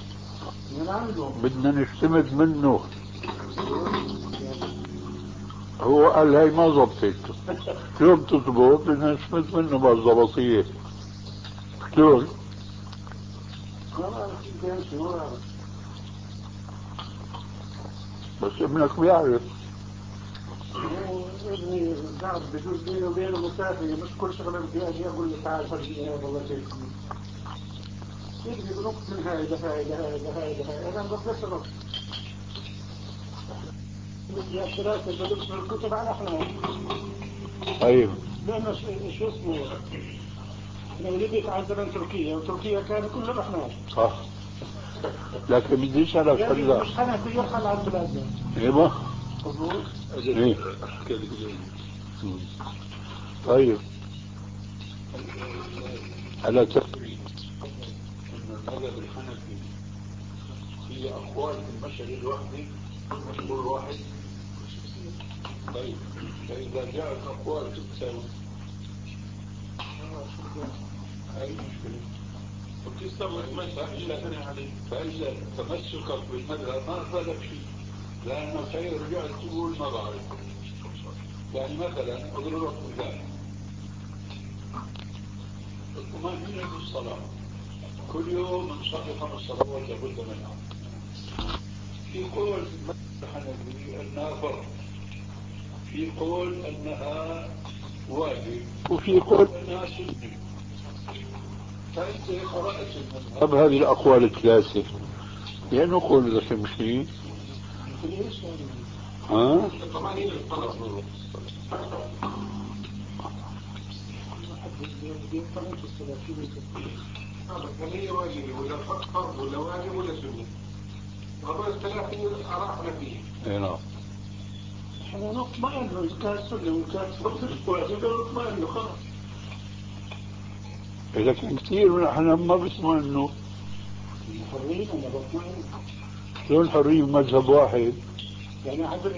بدنا نشتمد منه. هو قال هاي ما ضبطت، شو بتضبط؟ بدنا نشتمد منه بالضبطية. شلون؟ بس ابنك بيعرف. ابني قاعد بجوز بيني وبينه مسافر، مش كل شغله بدي اجي اقول له تعال فرجيني هذا والله كيف يبني بنقص من هاي لهاي لهاي لهاي لهاي. انا بقدرش انقص. بدي الدراسه بدرس من الكتب على احنا. طيب. لانه شو اسمه انا ولدت على زمن تركيا، وتركيا كان كله احنا. صح. لكن بدي اسالك هلا مش حنفي يرحل عن بلادنا. ايوه. مضبوط. ايه. طيب ألا تدري أن المذهب الحنفي هي أقوال في المشهد الوحدي مشهور واحد؟ طيب فإذا جاءت أقوال تتساوي هاي مشكلة، وبتستمر المذهب إلا عليه. فإذا تمسكك بالمذهب ما أفادك شيء، لأنك هي رجعت تقول ما بعرف. يعني مثلا أضرب لك مثال، الطمأنينة في الصلاة كل يوم نصلي خمس صلوات لابد منها. في قول الحنفي انها فرض، في قول انها واجب، وفي قول انها سنة. فانت قرأت المذهب هذه الاقوال الثلاثة، لانه قول ذا شمشي. ها؟ هل هي واجبة ولا فرض ولا واجب ولا سنة؟ هذول الثلاثين أراحنا فيه. اي نعم. احنا نطمئن إذا كانت سنة وإن كانت فرض واجب نطمئن خلاص. لكن كثير من احنا ما بيطمئنوا. حرين أنا بطمئن. شلون حرية مذهب واحد؟ يعني حضر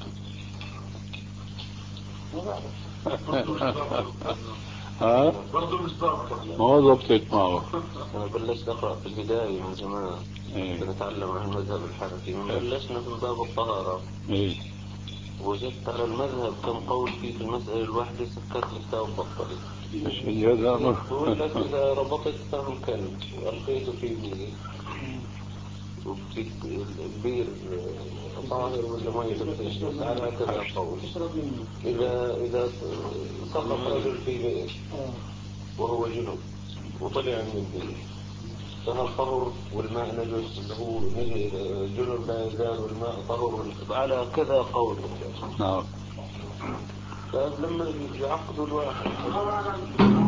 ما بعرف. ها؟ برضه مش ضابطة. ما ضبطت معه. أنا بلشت أقرأ في البداية من زمان. ايه. نتعلم عن المذهب الحنفي، بلشنا من باب الطهارة. ايه. وجدت على المذهب كم قول فيه في المسألة الواحدة، سكرت الكتاب بطلت. هذا أمر. بقول لك إذا ربطت فم كلب وألقيته في مية البير طاهر ولا ما يغتسل على هكذا القول. إذا إذا سقط رجل في بئر وهو جنب وطلع من البئر فهل طهر والماء نجس اللي هو جنب لا يزال والماء طهر على كذا قول. نعم. فلما يعقدوا الواحد الله أعلم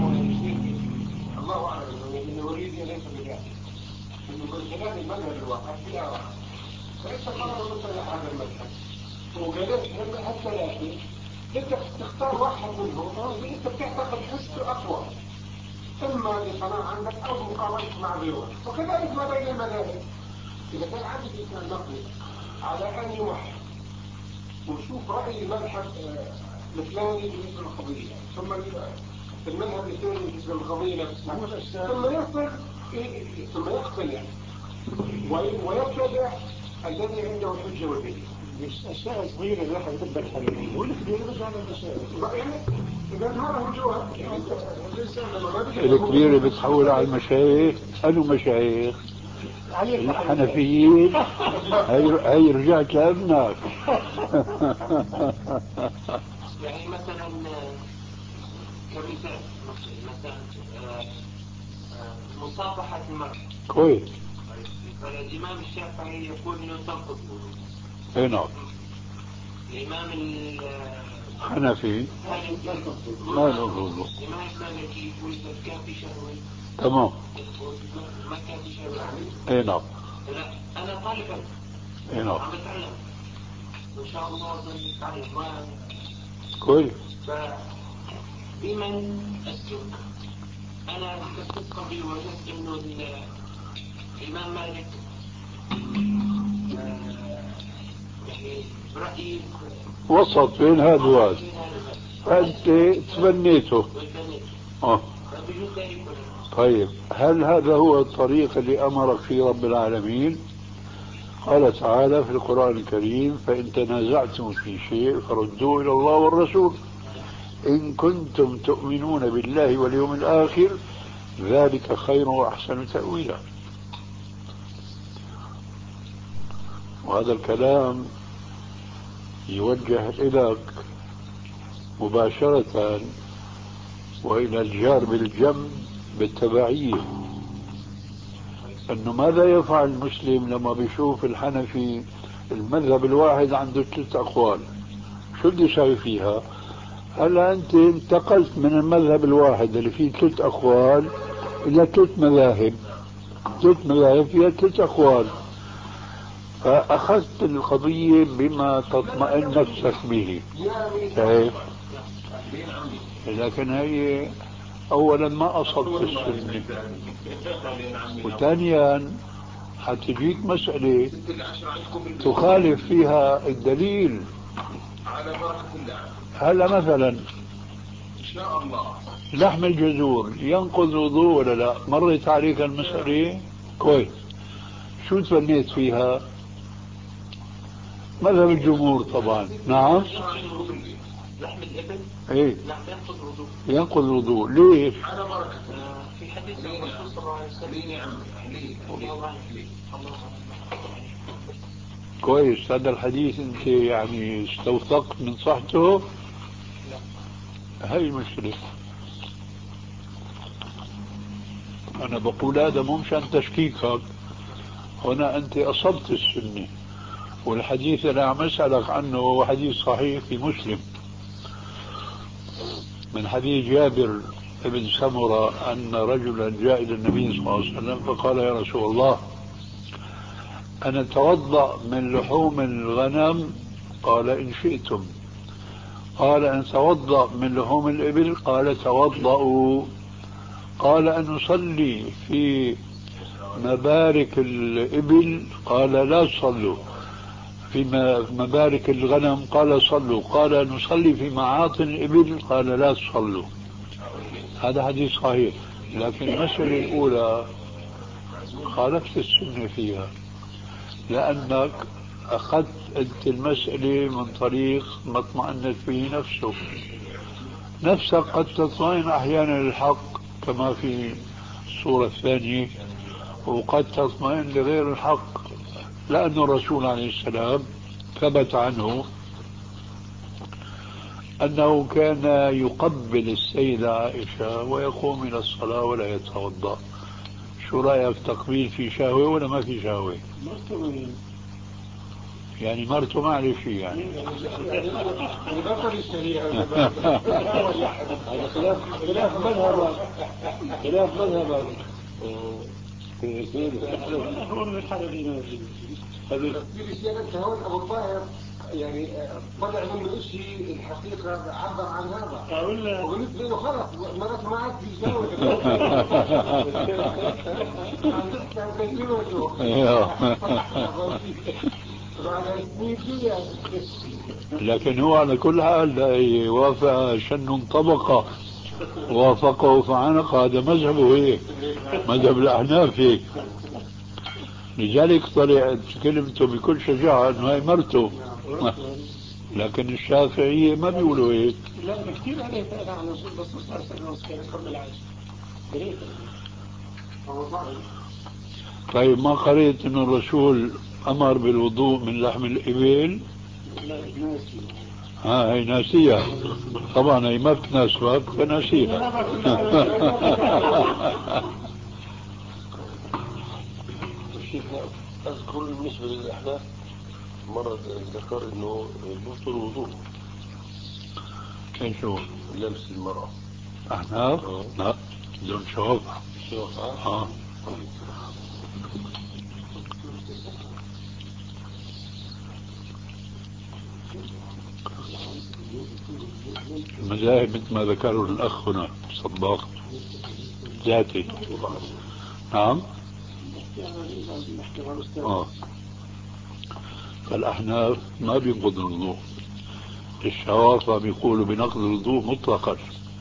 الله أعلم إن الوليد ليس بجاهل إنه من خلال المذهب الواحد في آراء فإنت قرر مثل هذا المذهب وقالت لما الثلاثة أنت تختار واحد منهم أنت بتعتقد حسه أقوى إما لقناعة عندك أو مقارنة مع غيره وكذلك ما بين المذاهب. إذا كان عندك إنسان نقلي على أن يوحد وشوف رأي المذهب الفلاني بالنسبة للقضية ثم المذهب الثاني بالنسبة للقضية نفسها ثم يصل ثم يقتنع ويبتدع الذي عنده الحجة والدليل. مش أشياء صغيرة الواحد يقدر حلها والكبير بس على الأشياء يعني إذا هذا هو الجواب الكبيرة بتحول على المشايخ. أنو مشايخ الحنفيين؟ هاي رجعت لابنك. يعني مثلا كمثال مثلا مصافحة المرأة كويس. فالإمام الشافعي يقول إنه تنقض الوضوء. اي نعم. الإمام الحنفي ما له وضوء. الإمام المالكي يقول إذا كان في شهوة تمام. ما كان في شهوة. اي نعم. لا أنا طالب اي نعم. عم بتعلم إن شاء الله بنتعلم ما كويس. فبمن أسلم أنا كنت قبل وجدت إنه الإمام مالك يعني برأيي وسط بين هذا وهذا فأنت تبنيته. آه. طيب هل هذا هو الطريق اللي أمرك فيه رب العالمين؟ قال تعالى في القرآن الكريم فإن تنازعتم في شيء فردوه إلى الله والرسول إن كنتم تؤمنون بالله واليوم الآخر ذلك خير وأحسن تأويلا. وهذا الكلام يوجه إليك مباشرة وإلى الجار بالجنب بالتبعية. أنه ماذا يفعل المسلم لما بيشوف الحنفي المذهب الواحد عنده ثلاث أقوال؟ شو بده يساوي فيها؟ هلا أنت انتقلت من المذهب الواحد اللي فيه ثلاث أقوال إلى ثلاث مذاهب ثلاث مذاهب فيها ثلاث أقوال فأخذت القضية بما تطمئن نفسك به. كيف؟ لكن هي أولا ما أصبت السنة وثانيا حتجيك مسألة تخالف فيها الدليل. هلا مثلا إن شاء الله لحم الجزور ينقض وضوء ولا لا؟ مرت عليك المسألة كويس. شو تبنيت فيها؟ مذهب الجمهور طبعا. نعم. لحم الإبل ايه نعم ينقض الوضوء. ينقض الوضوء. ليش؟ على بركة في حديث الرسول صلى الله عليه وسلم. كويس. هذا الحديث انت يعني استوثقت من صحته؟ هاي المشكلة. انا بقول هذا مو مشان تشكيكك، هنا انت اصبت السنة والحديث اللي عم اسألك عنه هو حديث صحيح في مسلم من حديث جابر بن سمرة أن رجلا جاء إلى النبي صلى الله عليه وسلم فقال يا رسول الله أنا أتوضأ من لحوم الغنم؟ قال إن شئتم. قال أن توضأ من لحوم الإبل؟ قال توضأوا. قال أن نصلي في مبارك الإبل؟ قال لا تصلوا. في مبارك الغنم؟ قال صلوا. قال نصلي في معاطن الإبل؟ قال لا تصلوا. هذا حديث صحيح. لكن المسألة الأولى خالفت السنة فيها لأنك أخذت أنت المسألة من طريق ما اطمأنت به نفسه. نفسك قد تطمئن أحيانا للحق كما في الصورة الثانية وقد تطمئن لغير الحق لأن الرسول عليه السلام ثبت عنه أنه كان يقبل السيدة عائشة ويقوم إلى الصلاة ولا يتوضأ. شو رأيك، تقبيل في شهوة ولا ما في شهوة؟ يعني مرته ما عليه شيء يعني. بطل الشريعة. هذا خلاف خلاف مذهب خلاف مذهب هو من الحرمين. هذا في الشيء انت هون ابو الطاهر يعني طلع منه شيء الحقيقه عبر عن هذا وبالنسبه له خلص مرات ما عاد بيجاوب. لكن هو على كل حال وافق شن انطبق وافقه فعنق. هذا مذهبه هيك، مذهب الأحناف هيك. لذلك طلع كلمته بكل شجاعة انه هي مرته. لكن الشافعية ما بيقولوا هيك. لا كثير عليه فعلا عن رسول الله صلى الله عليه وسلم قبل العيش. طيب ما قريت انه الرسول امر بالوضوء من لحم الابل؟ لا ناسي. ها هي ناسية طبعا، هي ما بتناسبك فناسيها. أذكر بالنسبة للأحناف مرة ذكر إنه يبطل الوضوء. ايش هو؟ لمس المرأة. أحناف؟ لا دون شوافة. شوافة؟ اه المذاهب مثل ما ذكروا الأخ هنا صداق ذاتي. نعم. آه. فالأحناف ما بينقض الوضوء، الشوافة بيقولوا بنقض الوضوء مطلقا.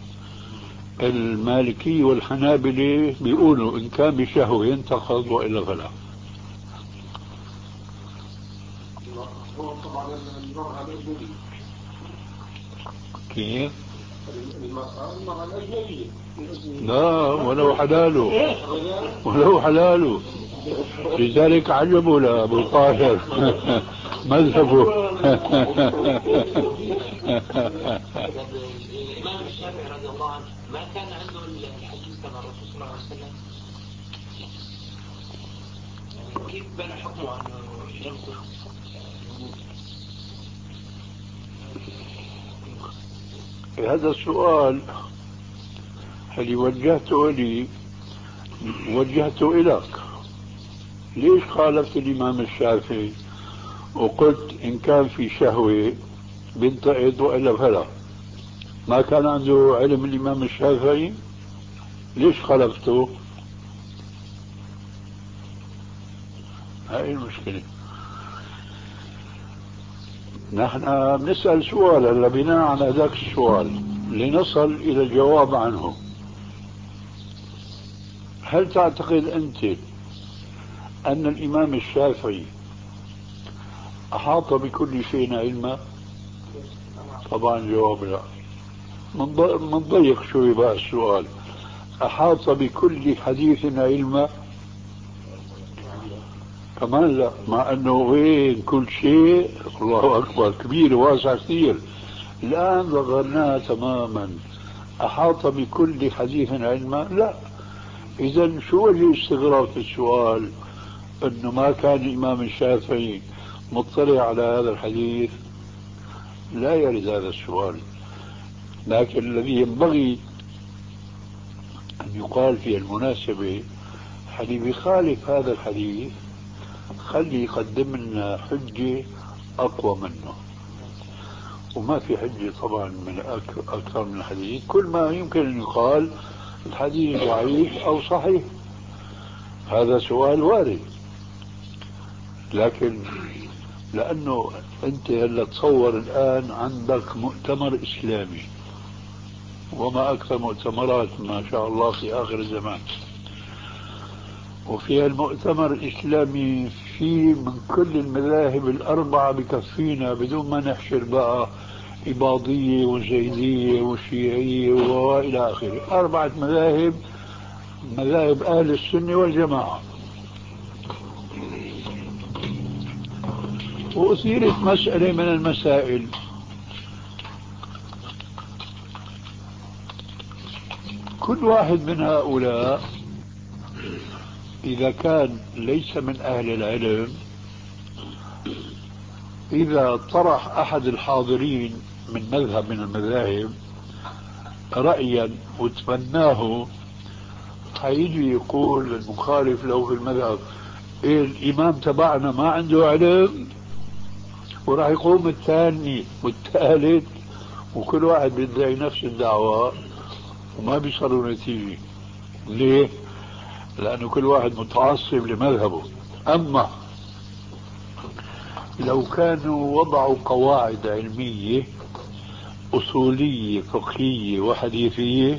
المالكي والحنابلة بيقولوا إن كان بشهوة ينتقض وإلا فلا. هو طبعا المرأة الأجنبية. كيف؟ المرأة المرأة الأجنبية. لا ولو حلاله ولو حلاله. لذلك عجبوا لأبو الطاهر مذهبه. الإمام الشافعي رضي الله عنه ما كان عنده الحديث عن الرسول صلى الله عليه وسلم، كيف بنى حكمه عن يمسك؟ هذا السؤال اللي وجهته لي وجهته إليك. ليش خالفت الإمام الشافعي وقلت إن كان في شهوة بنتقد وإلا فلا؟ ما كان عنده علم الإمام الشافعي؟ ليش خالفته؟ هاي المشكلة. نحن بنسأل سؤال هلا بناء على ذاك السؤال لنصل إلى الجواب عنه. هل تعتقد أنت أن الإمام الشافعي أحاط بكل شيء علما؟ طبعا جواب لا. منضيق شوي بقى السؤال، أحاط بكل حديث علما؟ كمان لا، مع أنه وين كل شيء الله أكبر كبير واسع كثير. الآن ضغرناها تماما. أحاط بكل حديث علما؟ لا. إذا شو وجه استغراب في السؤال أنه ما كان الإمام الشافعي مطلع على هذا الحديث؟ لا يرد هذا السؤال. لكن الذي ينبغي أن يقال في المناسبة حديث بيخالف هذا الحديث خلي يقدم لنا حجة أقوى منه. وما في حجة طبعا من أكثر من الحديث. كل ما يمكن أن يقال الحديث ضعيف أو صحيح، هذا سؤال وارد. لكن لأنه أنت هلا تصور الآن عندك مؤتمر إسلامي، وما أكثر مؤتمرات ما شاء الله في آخر الزمان، وفي المؤتمر الإسلامي في من كل المذاهب الأربعة بكفينا بدون ما نحشر بقى إباضية وزيدية وشيعية وإلى آخره. أربعة مذاهب، مذاهب أهل السنة والجماعة. وأثيرت مسألة من المسائل. كل واحد من هؤلاء إذا كان ليس من أهل العلم، إذا طرح أحد الحاضرين من مذهب من المذاهب رأيا وتبناه، هيجي يقول المخالف له في المذهب إيه الإمام تبعنا ما عنده علم، وراح يقوم الثاني والثالث وكل واحد بيدعي نفس الدعوة وما بيصلوا نتيجة. ليه؟ لأنه كل واحد متعصب لمذهبه. أما لو كانوا وضعوا قواعد علمية أصولية فقهية وحديثية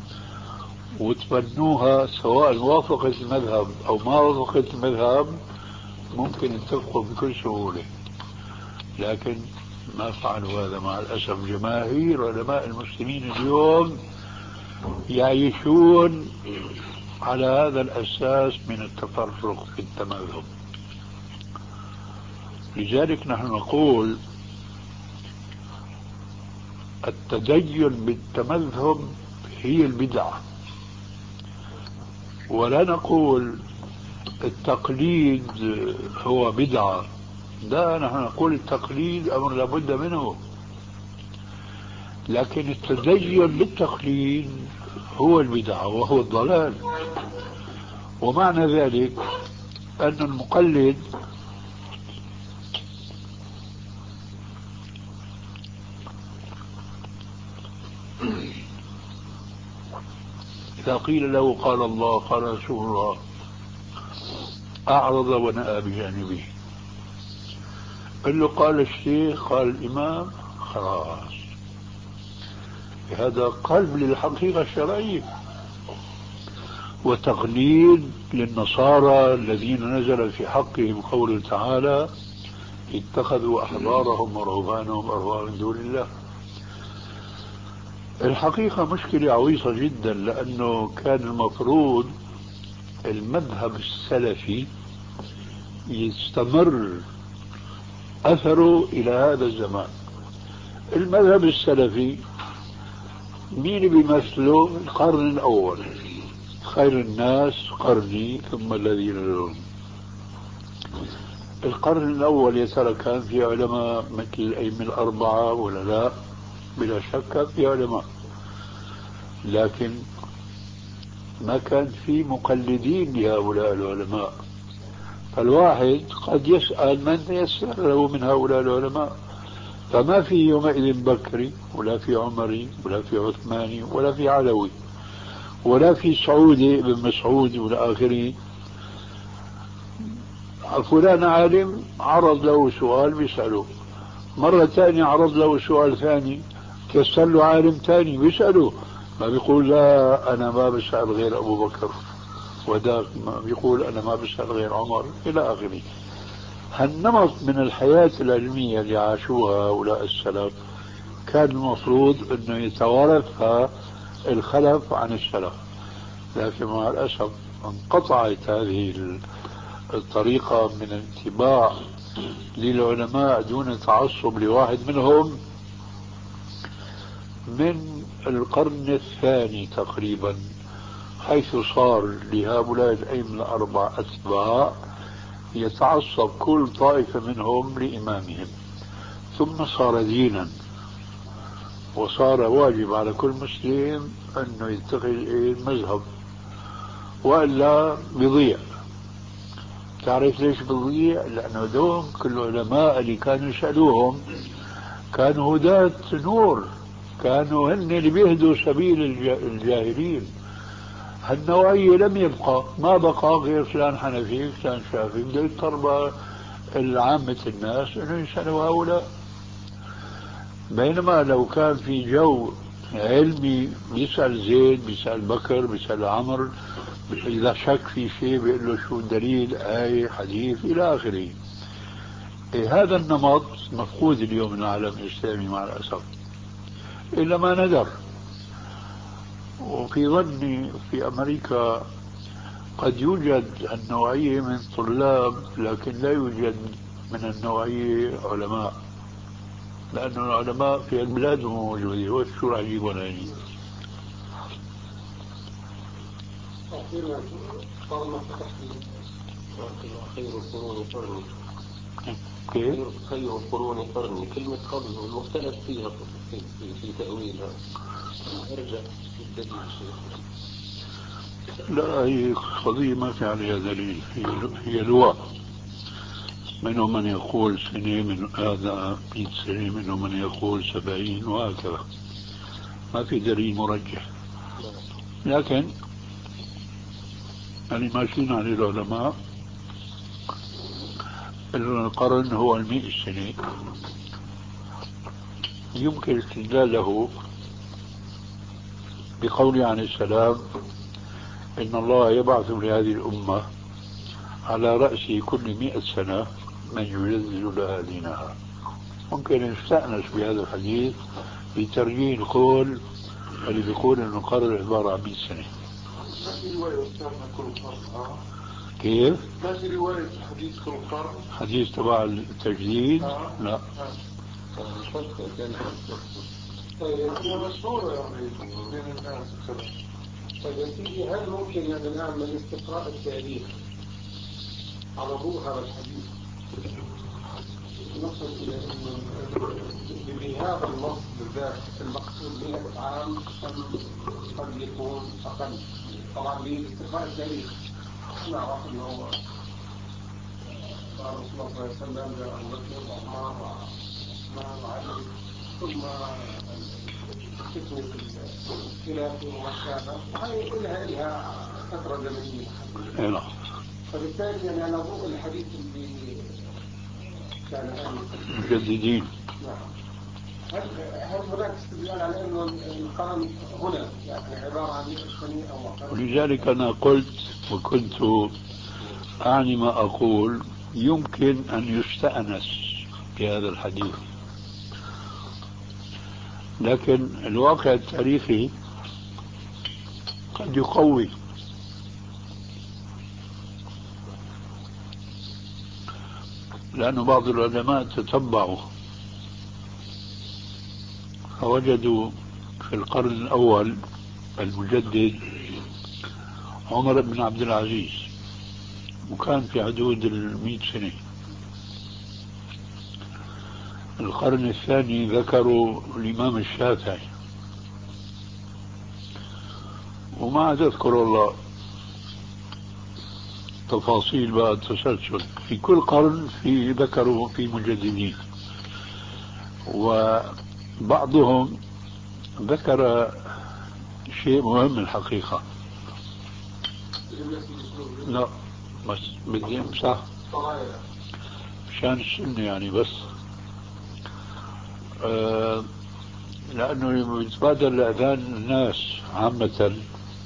وتبنوها، سواء وافقت المذهب أو ما وافقت المذهب، ممكن يتفقوا بكل سهولة. لكن ما فعلوا هذا مع الأسف. جماهير علماء المسلمين اليوم يعيشون على هذا الأساس من التفرق في التمذهب. لذلك نحن نقول التدين بالتمذهب هي البدعة، ولا نقول التقليد هو بدعة. لا، نحن نقول التقليد أمر لابد منه، لكن التدين بالتقليد هو البدعة وهو الضلال. ومعنى ذلك أن المقلد إذا قيل له قال الله قال رسول الله أعرض ونأى بجانبه. قل له قال الشيخ قال الإمام، خلاص، هذا قلب للحقيقة الشرعية. وتقليد للنصارى الذين نزل في حقهم قوله تعالى اتخذوا أحبارهم ورهبانهم أربابا من دون الله. الحقيقة مشكلة عويصة جدا، لأنه كان المفروض المذهب السلفي يستمر أثره إلى هذا الزمان. المذهب السلفي مين بيمثله؟ القرن الأول، خير الناس قرني ثم الذين يلونهم. القرن الأول يا ترى كان في علماء مثل الأئمة الأربعة ولا لا؟ بلا شك في علماء، لكن ما كان في مقلدين لهؤلاء العلماء. فالواحد قد يسأل من يسأل له من هؤلاء العلماء، فما في يومئذ بكري ولا في عمري ولا في عثماني ولا في علوي ولا في سعودي بن مسعود ولا آخره. فلان عالم عرض له سؤال بيسأله، مرة ثانية عرض له سؤال ثاني تيسر له عالم ثاني بيسأله، ما بيقول لا أنا ما بسأل غير أبو بكر، وذاك ما بيقول أنا ما بسأل غير عمر، إلى آخره. هالنمط من الحياة العلمية اللي عاشوها هؤلاء السلف كان المفروض أنه يتوارثها الخلف عن السلف، لكن مع الأسف انقطعت هذه الطريقة من الاتباع للعلماء دون تعصب لواحد منهم من القرن الثاني تقريبا، حيث صار لهؤلاء الأئمة الأربعة أتباع يتعصب كل طائفة منهم لإمامهم، ثم صار دينا، وصار واجب على كل مسلم أنه يتخذ المذهب، وإلا بيضيع. تعرف ليش بيضيع؟ لأنه دوم كل العلماء اللي كانوا يسألوهم كانوا هداة نور، كانوا هن اللي بيهدوا سبيل الجاهلين. هالنوعية لم يبقى، ما بقى غير فلان حنفي فلان شافعي، بده يضطر العامة الناس انه يسألوا هؤلاء. بينما لو كان في جو علمي بيسأل زيد بيسأل بكر بيسأل عمر، إذا شك في شيء بيقول له شو الدليل، آية حديث إلى آخره. إيه هذا النمط مفقود اليوم من العالم الإسلامي مع الأسف، إلا ما ندر. وفي ظني في أمريكا قد يوجد النوعية من الطلاب، لكن لا يوجد من النوعية علماء، لأن العلماء في البلاد موجودين، وشو راح يجيبون هني؟ خير القرون قرني. كيف؟ خير القرون قرني، كلمة قرن المختلف فيها في, في, في تأويلها. ارجع للدليل شيخ. لا، هي قضية ما في عليها دليل، هي هي لغة. منهم من يقول سنة، من هذا مئة سنة، منهم من يقول سبعين، وهكذا. ما في دليل مرجح. لكن اللي ماشيين عليه العلماء القرن هو المئة سنة. يمكن استدلاله بقوله عليه السلام: إن الله يبعث لهذه الأمة على رأس كل مئة سنة من يجدد لها دينها. ممكن نستأنس بهذا الحديث بترجيح القول اللي بيقول إن القرن عبارة عن مئة سنة. ما في رواية أستاذنا كل قرن؟ كيف؟ ما في رواية حديث كل قرن؟ حديث تبع التجديد؟ آه. لا. آه. طيب هي مشهورة يعني بين الناس وكذا. طيب يا سيدي، هل ممكن يعني نعمل استقراء التاريخ على ضوء هذا الحديث؟ نصل إلى أنه بهذا النص بالذات المقصود مئة عام أم قد يكون أقل؟ طبعا باستقراء التاريخ نعرف أنه رسول الله صلى الله عليه وسلم جاء أبو بكر وعمر وعثمان وعلي، ثم فتنة الخلافة وما شابه، وهي إلها إلها فترة زمنية محددة. فبالتالي يعني على ضوء الحديث اللي كان آنفا مجددين. نعم، هل هل هناك استدلال على أنه القرن هنا يعني عبارة عن مئة سنة أو أقل؟ ولذلك أنا قلت وكنت أعني ما أقول، يمكن أن يستأنس بهذا الحديث، لكن الواقع التاريخي قد يقوي. لأن بعض العلماء تتبعوا فوجدوا في القرن الأول المجدد عمر بن عبد العزيز، وكان في حدود المئة سنة. القرن الثاني ذكروا الإمام الشافعي، وما تذكر الله تفاصيل بقى التسلسل. في كل قرن في ذكروا في مجددين، وبعضهم ذكر شيء مهم الحقيقة. لا بس بدي امسح مشان السنة يعني، بس آه لأنه يتبادر لأذهان الناس عامة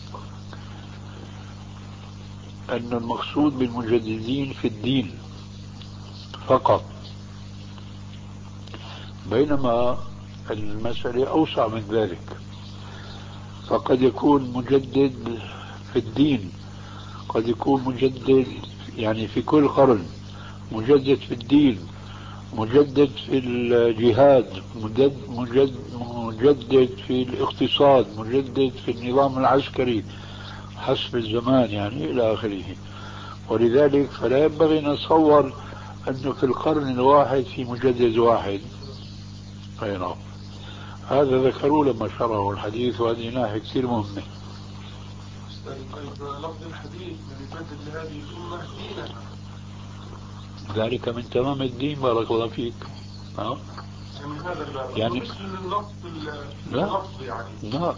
أن المقصود بالمجددين في الدين فقط، بينما المسألة أوسع من ذلك. فقد يكون مجدد في الدين، قد يكون مجدد يعني في كل قرن، مجدد في الدين، مجدد في الجهاد، مجدد, مجدد, مجدد في الاقتصاد، مجدد في النظام العسكري حسب الزمان يعني إلى آخره. ولذلك فلا ينبغي نتصور أنه في القرن الواحد في مجدد واحد. أي نعم، هذا ذكروا لما شرحوا الحديث، وهذه ناحية كثير مهمة. طيب لفظ الحديث من يجدد لهذه الأمة دينها، ذلك من تمام الدين. بارك الله فيك. ها؟ يعني هذا الباب يعني مش من النص اللفظ يعني. لا،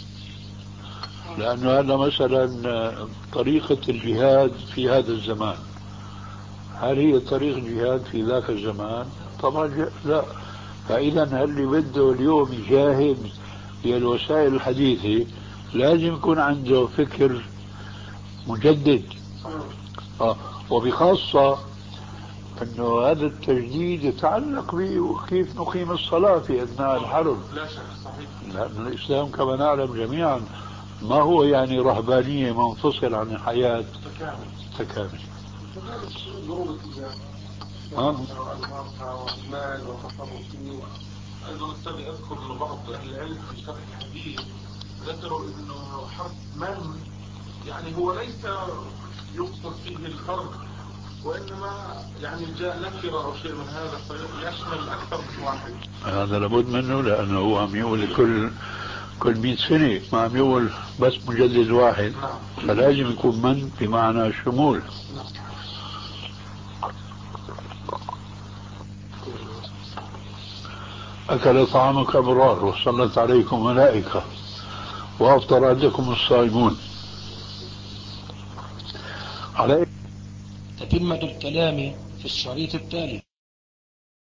لأنه هذا مثلا طريقة الجهاد في هذا الزمان، هل هي طريقة الجهاد في ذاك الزمان؟ طبعا لا. فإذا اللي بده اليوم يجاهد بالوسائل الحديثة لازم يكون عنده فكر مجدد. آه. وبخاصة أنه هذا التجديد يتعلق بكيف نقيم الصلاة في أثناء الحرب. لا شك صحيح. لأن الإسلام كما نعلم جميعا ما هو يعني رهبانية منفصل عن الحياة تكامل. كذلك ضروب التجارة والمال والتصرف فيه. أيضا أستاذ أذكر أن بعض أهل العلم في شرح الحديث ذكروا أنه حرف من يعني هو ليس يقصد فيه الفرد، وإنما يعني جاء نكرة أو شيء من هذا فيشمل أكثر من واحد. هذا لابد منه، لأنه هو عم يقول كل كل مئة سنة، ما عم يقول بس مجدد واحد. فلازم يكون من بمعنى شمول. أكل طعامك أبرار وصلت عليكم ملائكة وأفطر عندكم الصائمون. على تتمة الكلام في الشريط التالي.